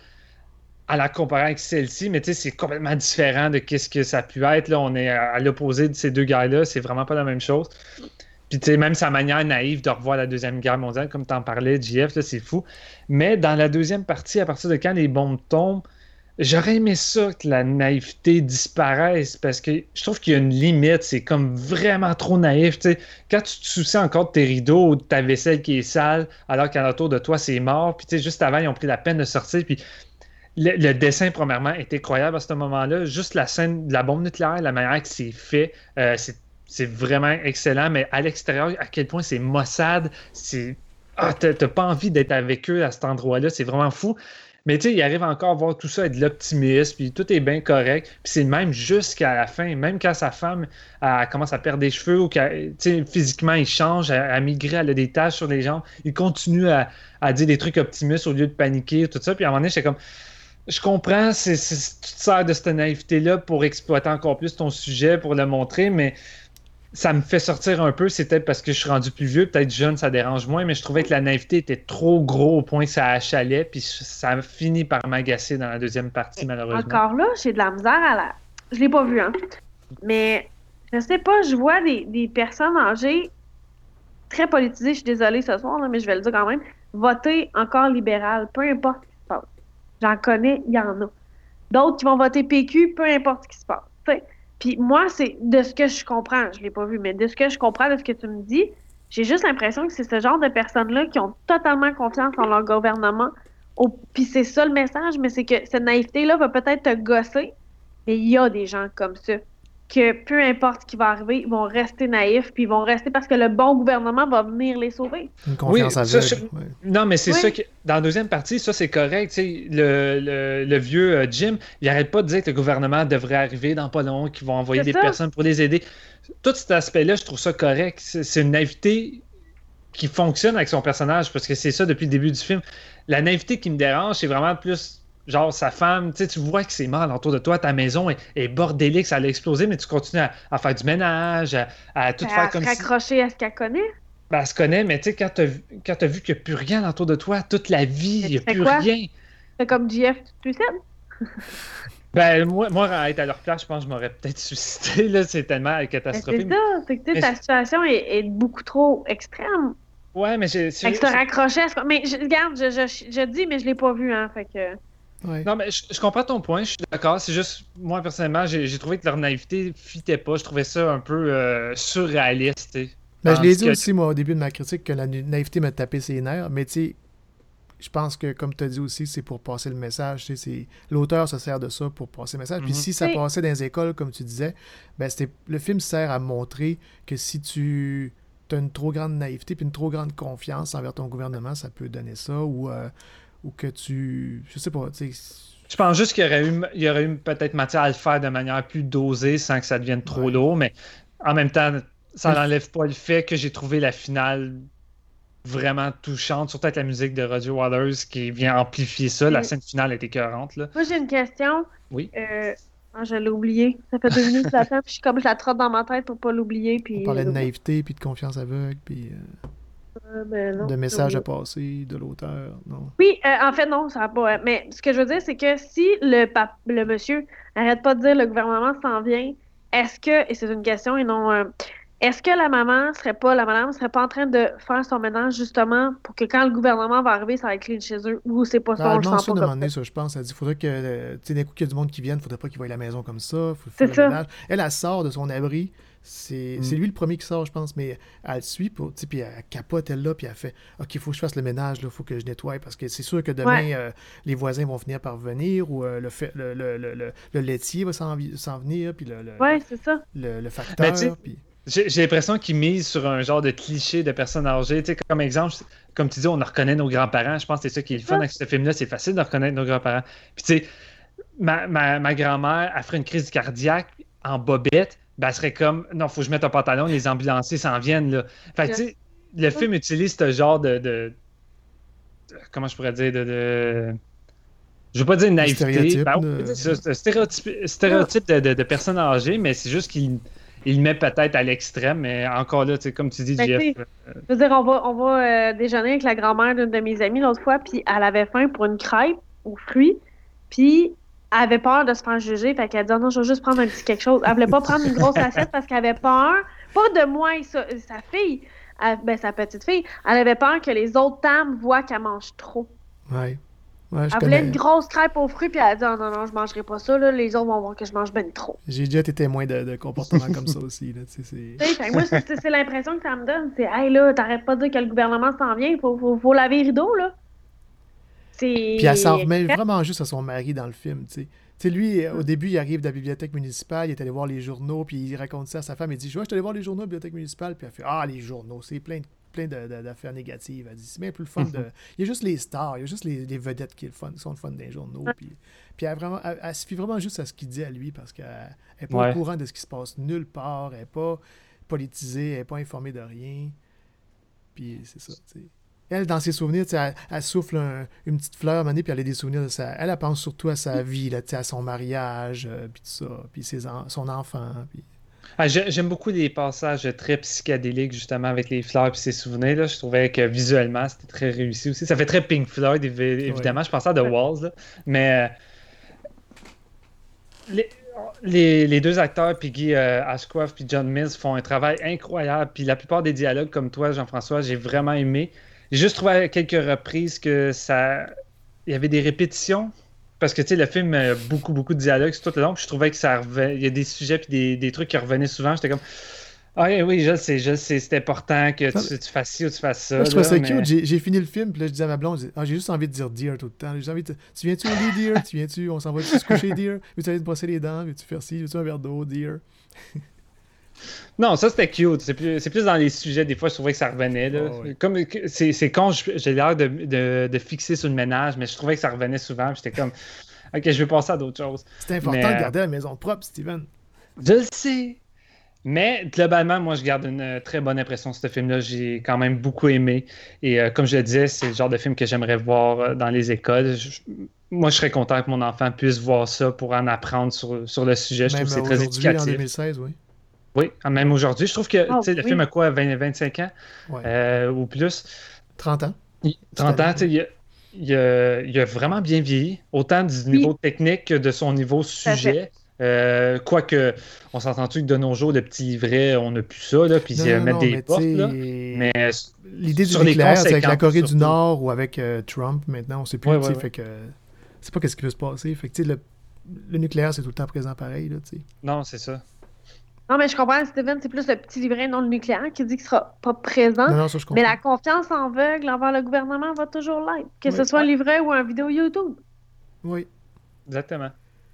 à la comparer avec celle-ci. Mais tu sais, c'est complètement différent de ce que ça a pu être. Là. On est à l'opposé de ces deux guerres-là. C'est vraiment pas la même chose. Puis, tu sais, même sa manière naïve de revoir la Deuxième Guerre mondiale, comme tu en parlais, JF, là, c'est fou. Mais dans la deuxième partie, à partir de quand les bombes tombent, j'aurais aimé ça que la naïveté disparaisse parce que je trouve qu'il y a une limite. C'est comme vraiment trop naïf. Tu sais, quand tu te soucies encore de tes rideaux ou de ta vaisselle qui est sale, alors qu'alentour de toi, c'est mort. Puis, tu sais, juste avant, ils ont pris la peine de sortir. Puis, le dessin, premièrement, est incroyable à ce moment-là. Juste la scène de la bombe nucléaire, la manière que c'est fait, c'est vraiment excellent, mais à l'extérieur, à quel point c'est maussade, t'as pas envie d'être avec eux à cet endroit-là, c'est vraiment fou. Mais tu sais, il arrive encore à voir tout ça et de l'optimisme, puis tout est bien correct. Puis c'est le même jusqu'à la fin, même quand sa femme elle commence à perdre des cheveux ou physiquement il change, à migrer, elle a des taches sur les jambes, il continue à dire des trucs optimistes au lieu de paniquer, tout ça. Puis à un moment donné, j'étais comme... Je comprends, tu te sers de cette naïveté-là pour exploiter encore plus ton sujet, pour le montrer, mais ça me fait sortir un peu. C'est peut-être parce que je suis rendu plus vieux, peut-être jeune, ça dérange moins, mais je trouvais que la naïveté était trop gros au point que ça achalait, puis ça a fini par m'agacer dans la deuxième partie, malheureusement. Encore là, j'ai de la misère à la... Je l'ai pas vu, hein. Mais, je sais pas, je vois des personnes âgées très politisées, je suis désolée ce soir, là, mais je vais le dire quand même, voter encore libéral, peu importe. J'en connais, il y en a. D'autres qui vont voter PQ, peu importe ce qui se passe. T'sais. Puis moi, c'est de ce que je comprends, je l'ai pas vu, mais de ce que je comprends, de ce que tu me dis, j'ai juste l'impression que c'est ce genre de personnes-là qui ont totalement confiance en leur gouvernement. Puis c'est ça le message, mais c'est que cette naïveté-là va peut-être te gosser, mais il y a des gens comme ça, que peu importe ce qui va arriver, ils vont rester naïfs, puis ils vont rester parce que le bon gouvernement va venir les sauver. Une confiance aveugle. Non, mais c'est ça que dans la deuxième partie, ça c'est correct. Le vieux Jim, il arrête pas de dire que le gouvernement devrait arriver dans pas long, qu'ils vont envoyer des personnes pour les aider. Tout cet aspect-là, je trouve ça correct. C'est une naïveté qui fonctionne avec son personnage, parce que c'est ça depuis le début du film. La naïveté qui me dérange, c'est vraiment plus... Genre, sa femme, tu vois que c'est mal autour de toi, ta maison est bordélique, ça allait exploser, mais tu continues à faire du ménage, à tout faire comme si... À se raccrocher à ce qu'elle connaît. Ben, elle se connaît, mais tu sais, quand t'as vu qu'il n'y a plus rien autour de toi, toute la vie, il n'y a plus rien. C'est comme JF, tu te suicides? Ben, moi, à être à leur place, je pense que je m'aurais peut-être suicidé, là, c'est tellement catastrophique. C'est ça, c'est que ta situation est beaucoup trop extrême. Ouais, mais Fait que se raccrocher à ce... Mais regarde, je dis, mais je l'ai pas vu, hein, fait que... Ouais. Non, mais je comprends ton point, je suis d'accord. C'est juste, moi, personnellement, j'ai trouvé que leur naïveté fitait pas. Je trouvais ça un peu surréaliste. Ben, je l'ai dit aussi, moi, au début de ma critique, que la naïveté m'a tapé ses nerfs. Mais tu sais, je pense que, comme tu as dit aussi, c'est pour passer le message. L'auteur se sert de ça pour passer le message. Puis si ça passait dans les écoles, comme tu disais, ben, le film sert à montrer que si tu as une trop grande naïveté puis une trop grande confiance envers ton gouvernement, ça peut donner ça. Ou que tu... Je sais pas, tu sais... Je pense juste qu'il y aurait eu peut-être matière à le faire de manière plus dosée sans que ça devienne trop lourd, mais en même temps, ça n'enlève pas le fait que j'ai trouvé la finale vraiment touchante, surtout avec la musique de Roger Waters qui vient amplifier ça. La scène finale est écœurante. Là. Moi, j'ai une question. Oui. Je l'ai oublié. Ça fait 2 minutes que j'attends, puis je la trotte dans ma tête pour pas l'oublier. Puis... On parlait de naïveté, puis de confiance aveugle, puis... non, de messages à passer de l'auteur, non? Oui, en fait, non, ça va pas. Mais ce que je veux dire, c'est que si le monsieur arrête pas de dire le gouvernement s'en vient, est-ce que, et c'est une question et non... est-ce que la madame serait pas en train de faire son ménage justement pour que quand le gouvernement va arriver, ça va être clean chez eux, ou c'est pas ça, on le sent pas comme ça? Ça, je pense. Elle dit, faudrait que, tu sais, d'un coup qu'il y a du monde qui vienne, faudrait pas qu'il voie la maison comme ça, faut faire le ménage. Elle sort de son abri, c'est lui le premier qui sort, je pense, mais elle le suit, puis elle capote, elle là, puis elle fait, OK, il faut que je fasse le ménage, il faut que je nettoie, parce que c'est sûr que demain, les voisins vont finir par venir, ou le laitier va s'en venir, puis c'est ça. Le facteur, puis... J'ai l'impression qu'ils misent sur un genre de cliché de personnes âgées. Tu sais, comme exemple, comme tu dis, on reconnaît nos grands-parents. Je pense que c'est ça qui est le fun avec ce film-là. C'est facile de reconnaître nos grands-parents. Puis tu sais, ma grand-mère, elle ferait une crise cardiaque en bobette. Ben, elle serait comme, non, faut que je mette un pantalon, les ambulanciers s'en viennent. Là. Fait que tu sais, le film utilise ce genre de comment je pourrais dire, je veux pas dire naïveté. Stéréotype Stéréotype de personnes âgées, mais c'est juste qu'il le met peut-être à l'extrême. Mais encore là, comme tu dis, Jeff. Je veux dire, on va déjeuner avec la grand-mère d'une de mes amies l'autre fois, puis elle avait faim pour une crêpe aux fruits, puis elle avait peur de se faire juger, fait qu'elle dit non, je vais juste prendre un petit quelque chose. Elle voulait pas prendre une grosse assiette parce qu'elle avait peur, pas de moi et sa fille, sa petite fille, elle avait peur que les autres dames voient qu'elle mange trop. Ouais, elle voulait une grosse crêpe aux fruits, puis elle a dit non, je mangerai pas ça, là, les autres vont voir que je mange ben trop. J'ai déjà été témoin de comportements comme ça aussi. Là, moi, c'est l'impression que ça me donne. C'est, hey là, t'arrêtes pas de dire que le gouvernement s'en vient, faut laver les rideaux, là. Puis elle s'en remet vraiment juste à son mari dans le film, tu sais. Tu sais, lui, au début, il arrive de la bibliothèque municipale, il est allé voir les journaux, puis il raconte ça à sa femme. Il dit, je suis allé voir les journaux de la bibliothèque municipale, puis elle fait, les journaux, c'est plein d'affaires négatives. Elle dit, c'est bien plus le fun de... Il y a juste les stars, il y a juste les vedettes qui sont le fun des journaux. Puis elle se fie vraiment juste à ce qu'il dit à lui, parce qu'elle n'est pas au courant de ce qui se passe nulle part, elle n'est pas politisée, elle n'est pas informée de rien. Puis c'est ça, tu sais. Elle, dans ses souvenirs, elle souffle une petite fleur, puis elle a des souvenirs de ça. Elle pense surtout à sa vie, là, à son mariage, puis tout ça, puis son enfant. Puis... J'aime beaucoup les passages très psychédéliques, justement, avec les fleurs et ses souvenirs. Là. Je trouvais que visuellement, c'était très réussi aussi. Ça fait très Pink Floyd, évidemment. Je pensais à The Walls, là. Mais les deux acteurs, Peggy Ashcroft et John Mills, font un travail incroyable. Puis la plupart des dialogues, comme toi, Jean-François, j'ai vraiment aimé. J'ai juste trouvé à quelques reprises que il y avait des répétitions. Parce que, tu sais, le film a beaucoup de dialogues tout le long. Puis je trouvais que il y a des sujets puis des trucs qui revenaient souvent. J'étais comme, oui, je le sais, c'est important que tu fasses ci ou tu fasses ça. Moi, je trouvais ça cute. J'ai fini le film, puis là, je disais à ma blonde, j'ai juste envie de dire dear tout le temps. J'ai envie de... Tu viens-tu au lit, dear? Tu viens-tu? On s'en va se coucher, dear? Veux-tu aller te brosser les dents? Veux-tu faire ci? Veux-tu un verre d'eau, dear? Non, ça c'était cute. C'est plus dans les sujets, des fois, je trouvais que ça revenait. Là. Oui. Comme c'est con, j'ai l'air de fixer sur le ménage, mais je trouvais que ça revenait souvent. J'étais comme, OK, je vais passer à d'autres choses. C'est important de garder la maison propre, Steven. Je le sais. Mais globalement, moi, je garde une très bonne impression de ce film-là. J'ai quand même beaucoup aimé. Et comme je le disais, c'est le genre de film que j'aimerais voir dans les écoles. Moi, je serais content que mon enfant puisse voir ça pour en apprendre sur le sujet. Je trouve que c'est très éducatif. En 2016, oui. Oui, même aujourd'hui. Je trouve que le film a quoi, 25 ans ou plus? 30 ans. 30 ans, il a vraiment bien vieilli, autant du niveau technique que de son niveau sujet. Quoique, on s'entend-tu que de nos jours, le petit livret, on n'a plus ça, là, puis mettre des portes. Là. Mais l'idée du nucléaire, c'est avec la Corée du Nord ou avec Trump, maintenant, on ne sait plus. Fait que c'est pas qu'est-ce qui peut se passer. Fait que, le nucléaire, c'est tout le temps présent pareil. Là, non, c'est ça. Non, mais je comprends, Steven, c'est plus le petit livret non le nucléaire qui dit qu'il sera pas présent. Non, ça, je comprends. Mais la confiance aveugle envers le gouvernement va toujours l'être, que ce soit un livret ou un vidéo YouTube. Oui. Exactement.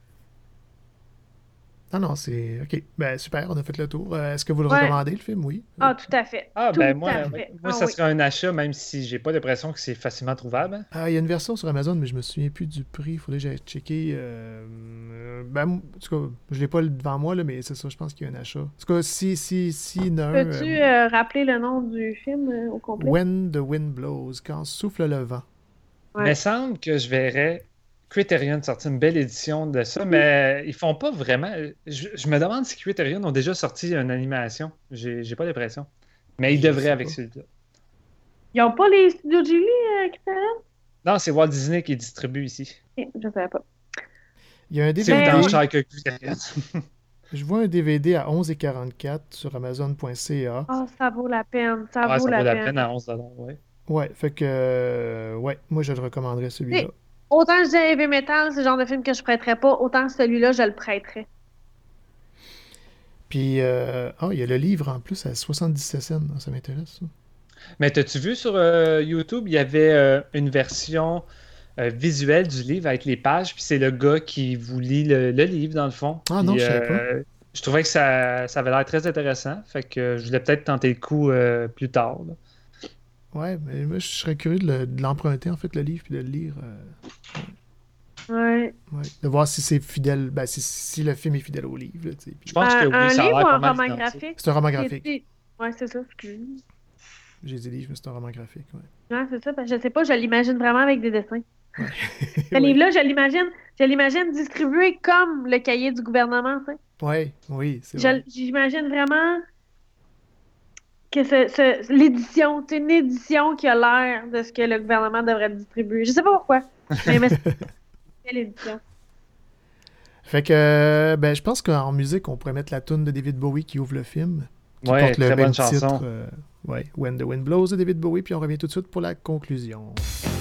Non, c'est... OK. Ben, super, on a fait le tour. Est-ce que vous le recommandez, le film? Oui. Ah, tout à fait. Moi, ça serait un achat, même si j'ai pas l'impression que c'est facilement trouvable. Il y a une version sur Amazon, mais je me souviens plus du prix. Il faudrait que j'aille checker. En tout cas, je l'ai pas devant moi, là, mais c'est ça, je pense qu'il y a un achat. En tout cas, si Peux-tu rappeler le nom du film au complet? When the Wind Blows, quand souffle le vent. Il me semble que je verrais Criterion sortir une belle édition de ça, mais ils font pas vraiment... Je me demande si Criterion ont déjà sorti une animation. J'ai pas l'impression. Mais ils devraient avec celui-là. Ils ont pas les studios Ghibli, Criterion? Non, c'est Walt Disney qui distribue ici. Je savais pas. Il y a un DVD. C'est dans cher que Criterion. Je vois un DVD à 11,44 sur Amazon.ca. Ça vaut la peine. Ça vaut la peine à 11$, oui. Ouais, fait que... moi, je le recommanderais, celui-là. Autant je dis Heavy Metal, c'est le genre de film que je prêterais pas, autant celui-là, je le prêterais. Puis, il y a le livre en plus à 77 cents. Ça m'intéresse, ça. Mais t'as-tu vu sur YouTube, il y avait une version visuelle du livre avec les pages, puis c'est le gars qui vous lit le livre, dans le fond. Ah non, je savais pas. Je trouvais que ça avait l'air très intéressant, fait que je voulais peut-être tenter le coup plus tard. Là. Ouais, mais moi, je serais curieux de l'emprunter, en fait, le livre, puis de le lire. Ouais. De voir si c'est fidèle, si le film est fidèle au livre. Là, je pense que oui, ça a l'air pas mal. Un roman graphique? C'est un roman graphique. Ouais, c'est ça. J'ai dit livre, mais c'est un roman graphique, ouais. Ouais, c'est ça. Je sais pas, je l'imagine vraiment avec des dessins. Ce livre-là, je l'imagine distribué comme le cahier du gouvernement, tu sais. Oui, c'est vrai. J'imagine vraiment que l'édition, c'est une édition qui a l'air de ce que le gouvernement devrait distribuer. Je sais pas pourquoi, mais c'est l'édition. Fait que, je pense qu'en musique, on pourrait mettre la tune de David Bowie qui ouvre le film. Qui porte le même titre. When the Wind Blows de David Bowie, puis on revient tout de suite pour la conclusion.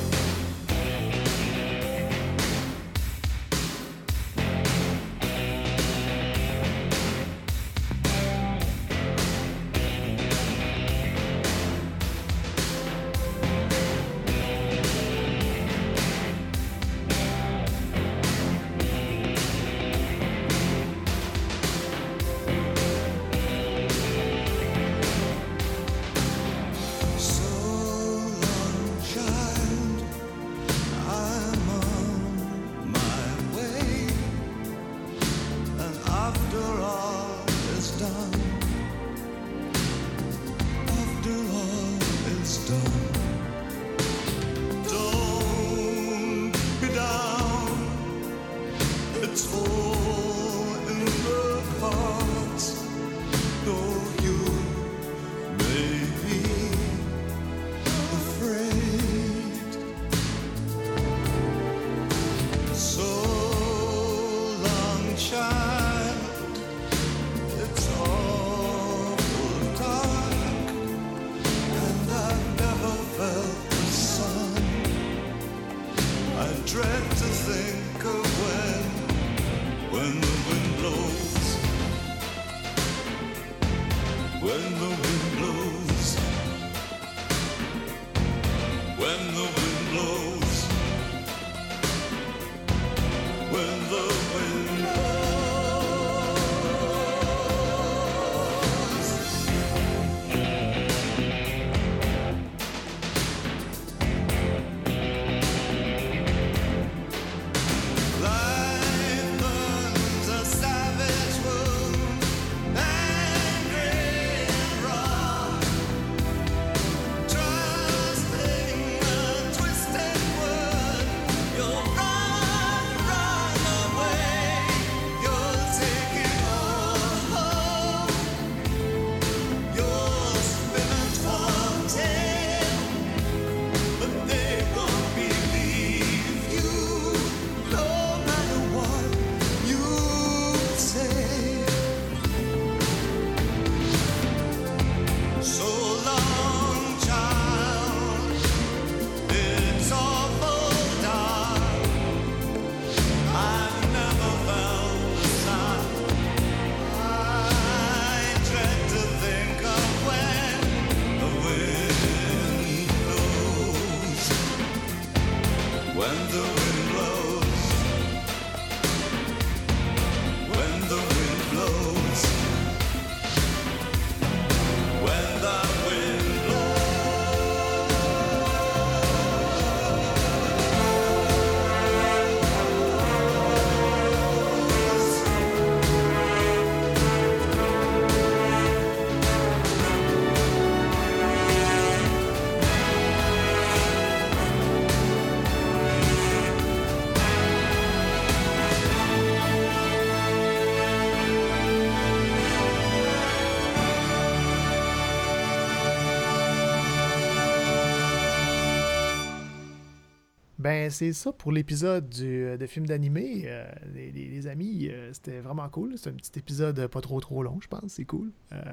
Ben, c'est ça pour l'épisode de film d'animé. Les amis, c'était vraiment cool. C'est un petit épisode pas trop long, je pense. C'est cool.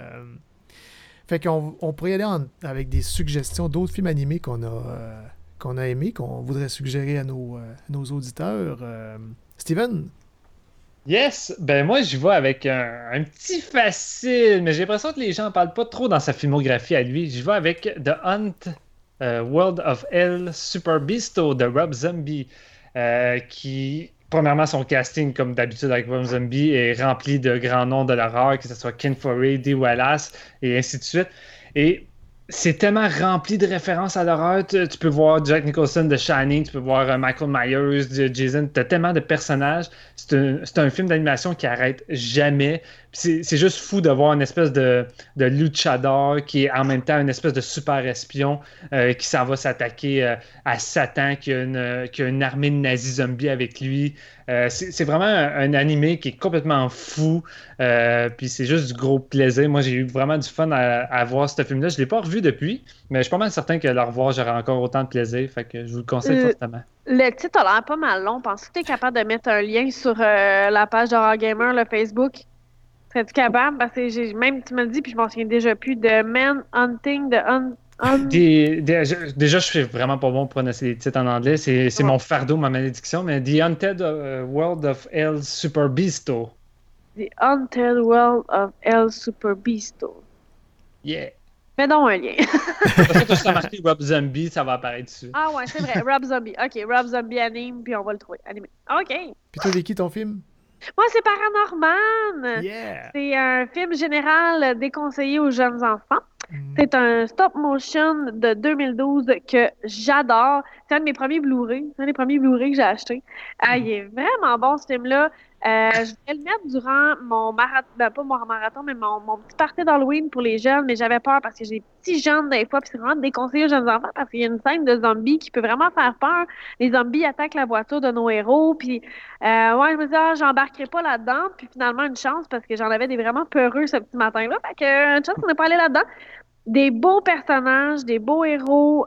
Fait qu'on pourrait y aller avec des suggestions d'autres films animés qu'on a aimés, qu'on voudrait suggérer à nos auditeurs. Steven? Yes! Ben moi, je vais avec un petit facile, mais j'ai l'impression que les gens en parlent pas trop dans sa filmographie à lui. Je vais avec The Hunt... World of Hell Super Beasto de Rob Zombie, qui, premièrement, son casting, comme d'habitude avec Rob Zombie, est rempli de grands noms de l'horreur, que ce soit Ken Foree, Dee Wallace, et ainsi de suite. Et c'est tellement rempli de références à l'horreur. Tu peux voir Jack Nicholson de Shining, tu peux voir Michael Myers de Jason. Tu as tellement de personnages. C'est un film d'animation qui arrête jamais. C'est juste fou de voir une espèce de luchador qui est en même temps une espèce de super espion qui s'en va s'attaquer à Satan, qui a une armée de nazis zombies avec lui. C'est vraiment un animé qui est complètement fou. Puis c'est juste du gros plaisir. Moi, j'ai eu vraiment du fun à voir ce film-là. Je ne l'ai pas revu depuis, mais je suis pas mal certain que le revoir, j'aurai encore autant de plaisir. Fait que je vous le conseille fortement. Le titre a l'air pas mal long. Penses-tu que tu es capable de mettre un lien sur la page d'Horror Gamer, le Facebook? Serais-tu capable? Parce que même tu me le dis, puis je m'en souviens déjà plus, de Man Hunting, Déjà, je suis vraiment pas bon pour prononcer les titres en anglais. C'est mon fardeau, ma malédiction. Mais The Haunted World of El Super Beasto. The Haunted World of El Super Beasto. Yeah. Fais donc un lien. Parce que tu as marqué Rob Zombie, ça va apparaître dessus. Ah ouais, c'est vrai. Rob Zombie. OK, Rob Zombie anime, puis on va le trouver. Animé. OK. Puis toi, Vicky, ton film? Moi, c'est Paranorman. Yeah. C'est un film général déconseillé aux jeunes enfants. C'est un stop-motion de 2012 que j'adore. C'est un de mes premiers Blu-ray. C'est un des premiers Blu-ray que j'ai acheté. Il est vraiment bon, ce film-là. Je voulais le mettre durant mon marathon, pas mon marathon, mais mon petit party d'Halloween pour les jeunes, mais j'avais peur parce que j'ai des petits jeunes des fois, puis c'est vraiment déconseillé aux jeunes enfants parce qu'il y a une scène de zombies qui peut vraiment faire peur. Les zombies attaquent la voiture de nos héros, puis je me disais, j'embarquerai pas là-dedans, puis finalement, une chance parce que j'en avais des vraiment peureux ce petit matin-là, fait que une chance qu'on n'est pas allé là-dedans. Des beaux personnages, des beaux héros.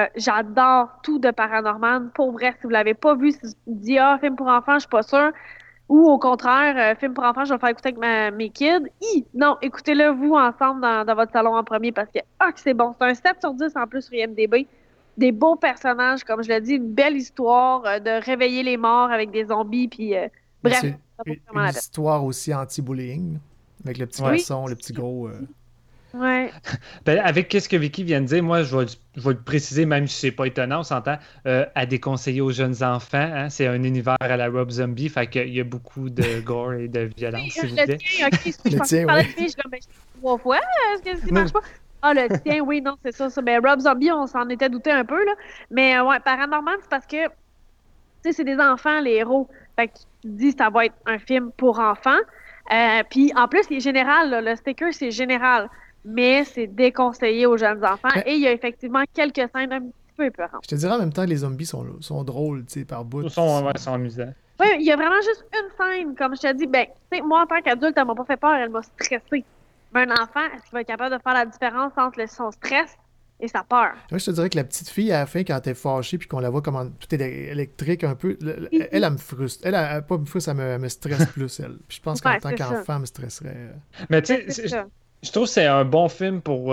J'adore tout de Paranorman. Pour vrai, si vous l'avez pas vu, si vous dites film pour enfants, je suis pas sûre. Ou au contraire, film pour enfants, je vais le faire écouter avec mes kids. Non, écoutez-le vous ensemble dans votre salon en premier parce que c'est bon. C'est un 7 sur 10 en plus sur IMDb. Des beaux personnages, comme je l'ai dit, une belle histoire de réveiller les morts avec des zombies. Puis bref, une histoire aussi anti-bullying avec le petit garçon, le petit gros. Ouais. Avec ce que Vicky vient de dire, moi, je vais le préciser, même si c'est pas étonnant, on s'entend, à déconseiller aux jeunes enfants. Hein, c'est un univers à la Rob Zombie, fait qu'il y a beaucoup de gore et de violence, s'il vous plaît. Le tien, oui. Je 3 fois, est-ce qu'il marche pas? Le tien, oui, non, c'est ça. Ben, Rob Zombie, on s'en était douté un peu, là. Mais ouais, Paranormal, c'est parce que, tu sais, c'est des enfants, les héros. Fait que tu te dis, ça va être un film pour enfants. Puis, en plus, il est général, là, le sticker, c'est général. Mais c'est déconseillé aux jeunes enfants. Et il y a effectivement quelques scènes un petit peu épeurantes. Je te dirais en même temps que les zombies sont drôles, tu sais, par bout. Ils sont amusants. Oui, il y a vraiment juste une scène, comme je te dis. Ben, tu sais, moi, en tant qu'adulte, elle m'a pas fait peur, elle m'a stressé. Mais un enfant, est-ce qu'il va être capable de faire la différence entre son stress et sa peur? Moi, je te dirais que la petite fille, à la fin, quand elle est fâchée puis qu'on la voit comme tout est électrique un peu, elle me frustre. Elle pas me frustre, elle me stresse plus, elle. Puis je pense qu'en tant qu'enfant, elle me stresserait. Mais tu sais, je trouve que c'est un bon film pour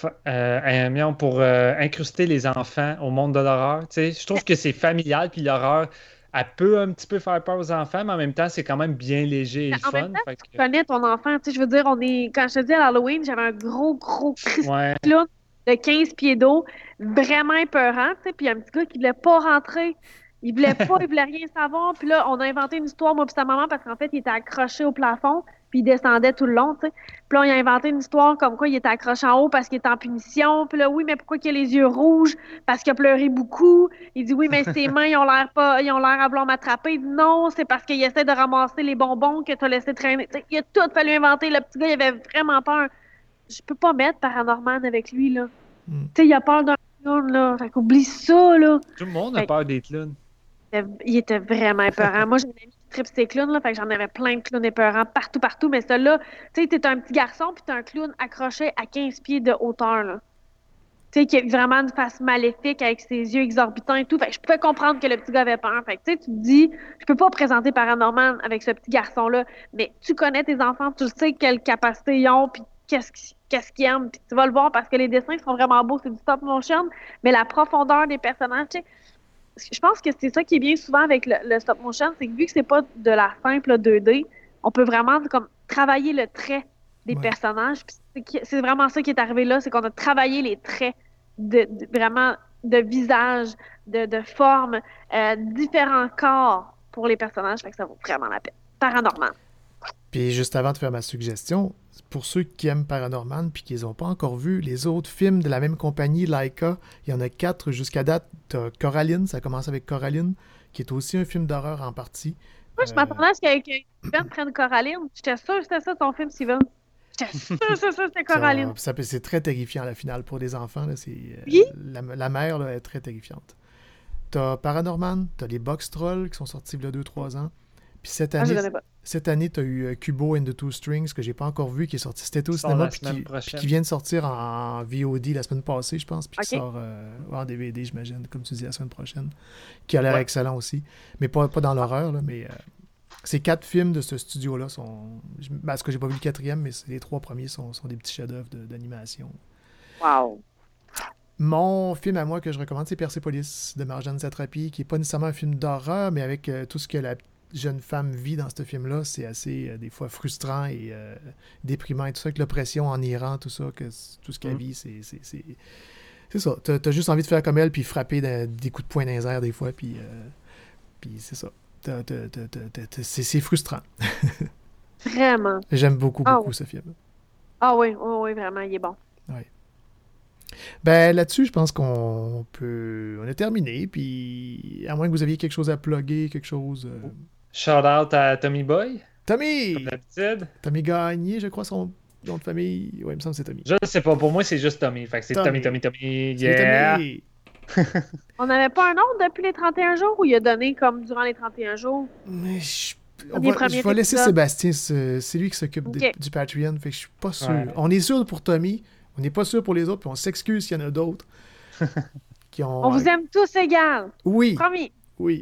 incruster les enfants au monde de l'horreur. Je trouve que c'est familial, puis l'horreur, elle peut un petit peu faire peur aux enfants, mais en même temps, c'est quand même bien léger et fun. Même temps, tu connais ton enfant. Je veux dire, quand je te dis à l'Halloween, j'avais un gros clown de 15 pieds d'eau, vraiment épeurant. Puis il y a un petit gars qui voulait pas rentrer. Il voulait rien savoir. Puis là, on a inventé une histoire, moi et sa maman, parce qu'en fait, il était accroché au plafond, puis il descendait tout le long, tu sais. Puis là, on a inventé une histoire comme quoi il était accroché en haut parce qu'il était en punition. Puis là, oui, mais pourquoi il a les yeux rouges? Parce qu'il a pleuré beaucoup. Il dit, oui, mais ses mains, ils ont l'air à vouloir m'attraper. Il dit, non, c'est parce qu'il essaie de ramasser les bonbons que tu as laissé traîner. Tu sais, il a tout fallu inventer. Le petit gars, il avait vraiment peur. Je peux pas mettre Paranorman avec lui, là. Tu sais, il a peur d'un clown, là. Fait qu'oublie ça, là. Tout le monde a peur des clowns. Il était vraiment épeurant. Moi, j'ai une amie qui tripe ses clowns, là, fait que j'en avais plein de clowns épeurants partout. Mais celui-là, tu sais, t'es un petit garçon, puis t'as un clown accroché à 15 pieds de hauteur, là. Tu sais, qui a vraiment une face maléfique avec ses yeux exorbitants et tout. Fait que je pouvais comprendre que le petit gars avait peur. Fait que, tu sais, tu te dis, je peux pas présenter Paranorman avec ce petit garçon-là, mais tu connais tes enfants, tu sais quelles capacités ils ont, puis qu'est-ce qu'ils aiment, puis tu vas le voir parce que les dessins sont vraiment beaux, c'est du stop motion, mais la profondeur des personnages, tu sais, je pense que c'est ça qui est bien souvent avec le stop motion, c'est que vu que c'est pas de la simple 2D, on peut vraiment comme travailler le trait des personnages. Puis c'est vraiment ça qui est arrivé là, c'est qu'on a travaillé les traits vraiment de visage, de forme, différents corps pour les personnages, fait que ça vaut vraiment la peine. Paranorman. Puis juste avant de faire ma suggestion, pour ceux qui aiment Paranorman puis qui n'ont pas encore vu les autres films de la même compagnie, Laika, il y en a 4 jusqu'à date. T'as Coraline, ça commence avec Coraline, qui est aussi un film d'horreur en partie. Moi, je m'attendais à ce que Steven prenne Coraline. J'étais sûre que c'était ça ton film, Steven. J'étais sûre que c'était Coraline. C'est très terrifiant, la finale, pour des enfants. Là, Oui? La mère là, est très terrifiante. T'as Paranorman, t'as les Box Trolls qui sont sortis il y a 2-3 ans. Puis cette année, t'as eu Kubo and the Two Strings, que j'ai pas encore vu, qui est sorti. C'était au cinéma, puis qui vient de sortir en VOD la semaine passée, je pense, puis qui sort en DVD, j'imagine, comme tu dis, la semaine prochaine, qui a l'air excellent aussi. Mais pas dans l'horreur, là, mais ces 4 films de ce studio-là sont... Parce que j'ai pas vu le 4e, mais les 3 premiers sont des petits chefs-d'œuvre d'animation. Wow! Mon film à moi que je recommande, c'est Persepolis, de Marjane Satrapi, qui est pas nécessairement un film d'horreur, mais avec tout ce que la jeune femme vit dans ce film-là, c'est assez, des fois, frustrant et déprimant. Et tout ça, avec l'oppression en Iran, tout ça, tout ce qu'elle vit, c'est ça. T'as juste envie de faire comme elle, puis frapper des coups de poing dans les airs, des fois, puis c'est ça. C'est frustrant. Vraiment. J'aime beaucoup ce film. Ah oui, vraiment, il est bon. Oui. Ben là-dessus, je pense qu'on a terminé, puis à moins que vous aviez quelque chose à plugger, quelque chose... Shout-out à Tommy Boy. Tommy! Comme d'habitude. Tommy Gagné, je crois, son nom de famille. Oui, il me semble que c'est Tommy. Je ne sais pas, pour moi, c'est juste Tommy. Fait que c'est Tommy, yeah! Tommy. On n'avait pas un nom depuis les 31 jours ou il a donné comme durant les 31 jours? Mais je vais laisser Sébastien, c'est lui qui s'occupe du Patreon, fait que je suis pas sûr. Ouais. On est sûr pour Tommy, on n'est pas sûr pour les autres, puis on s'excuse s'il y en a d'autres. On vous aime tous égal. Oui. Promis. Oui.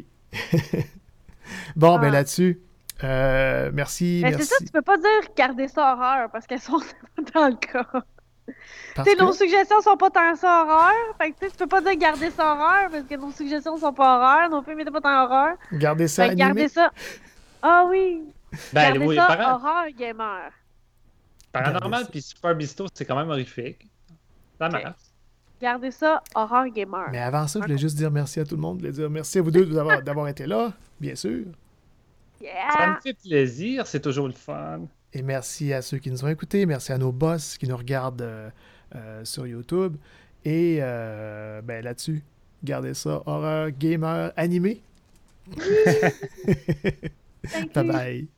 Bon, ben là-dessus, merci. C'est ça, tu peux pas dire garder ça horreur, parce qu'elles sont dans le cas. Nos suggestions sont pas tant ça horreur. Fait que tu peux pas dire garder ça horreur parce que nos suggestions sont pas horreur. Nos films étaient pas tant horreur. Garder ça animé. Garder ça. Ah oui. Ben, garder ça horreur gamer. Paranormal puis Super Bisto, c'est quand même horrifique. Ça marche. Gardez ça horreur gamer. Mais avant ça, je voulais juste dire merci à tout le monde. Je voulais dire merci à vous deux d'avoir été là, bien sûr. Yeah. Ça me fait plaisir, c'est toujours le fun. Et merci à ceux qui nous ont écoutés. Merci à nos boss qui nous regardent sur YouTube. Et ben là-dessus, gardez ça, horreur, gamer, animé. Bye bye.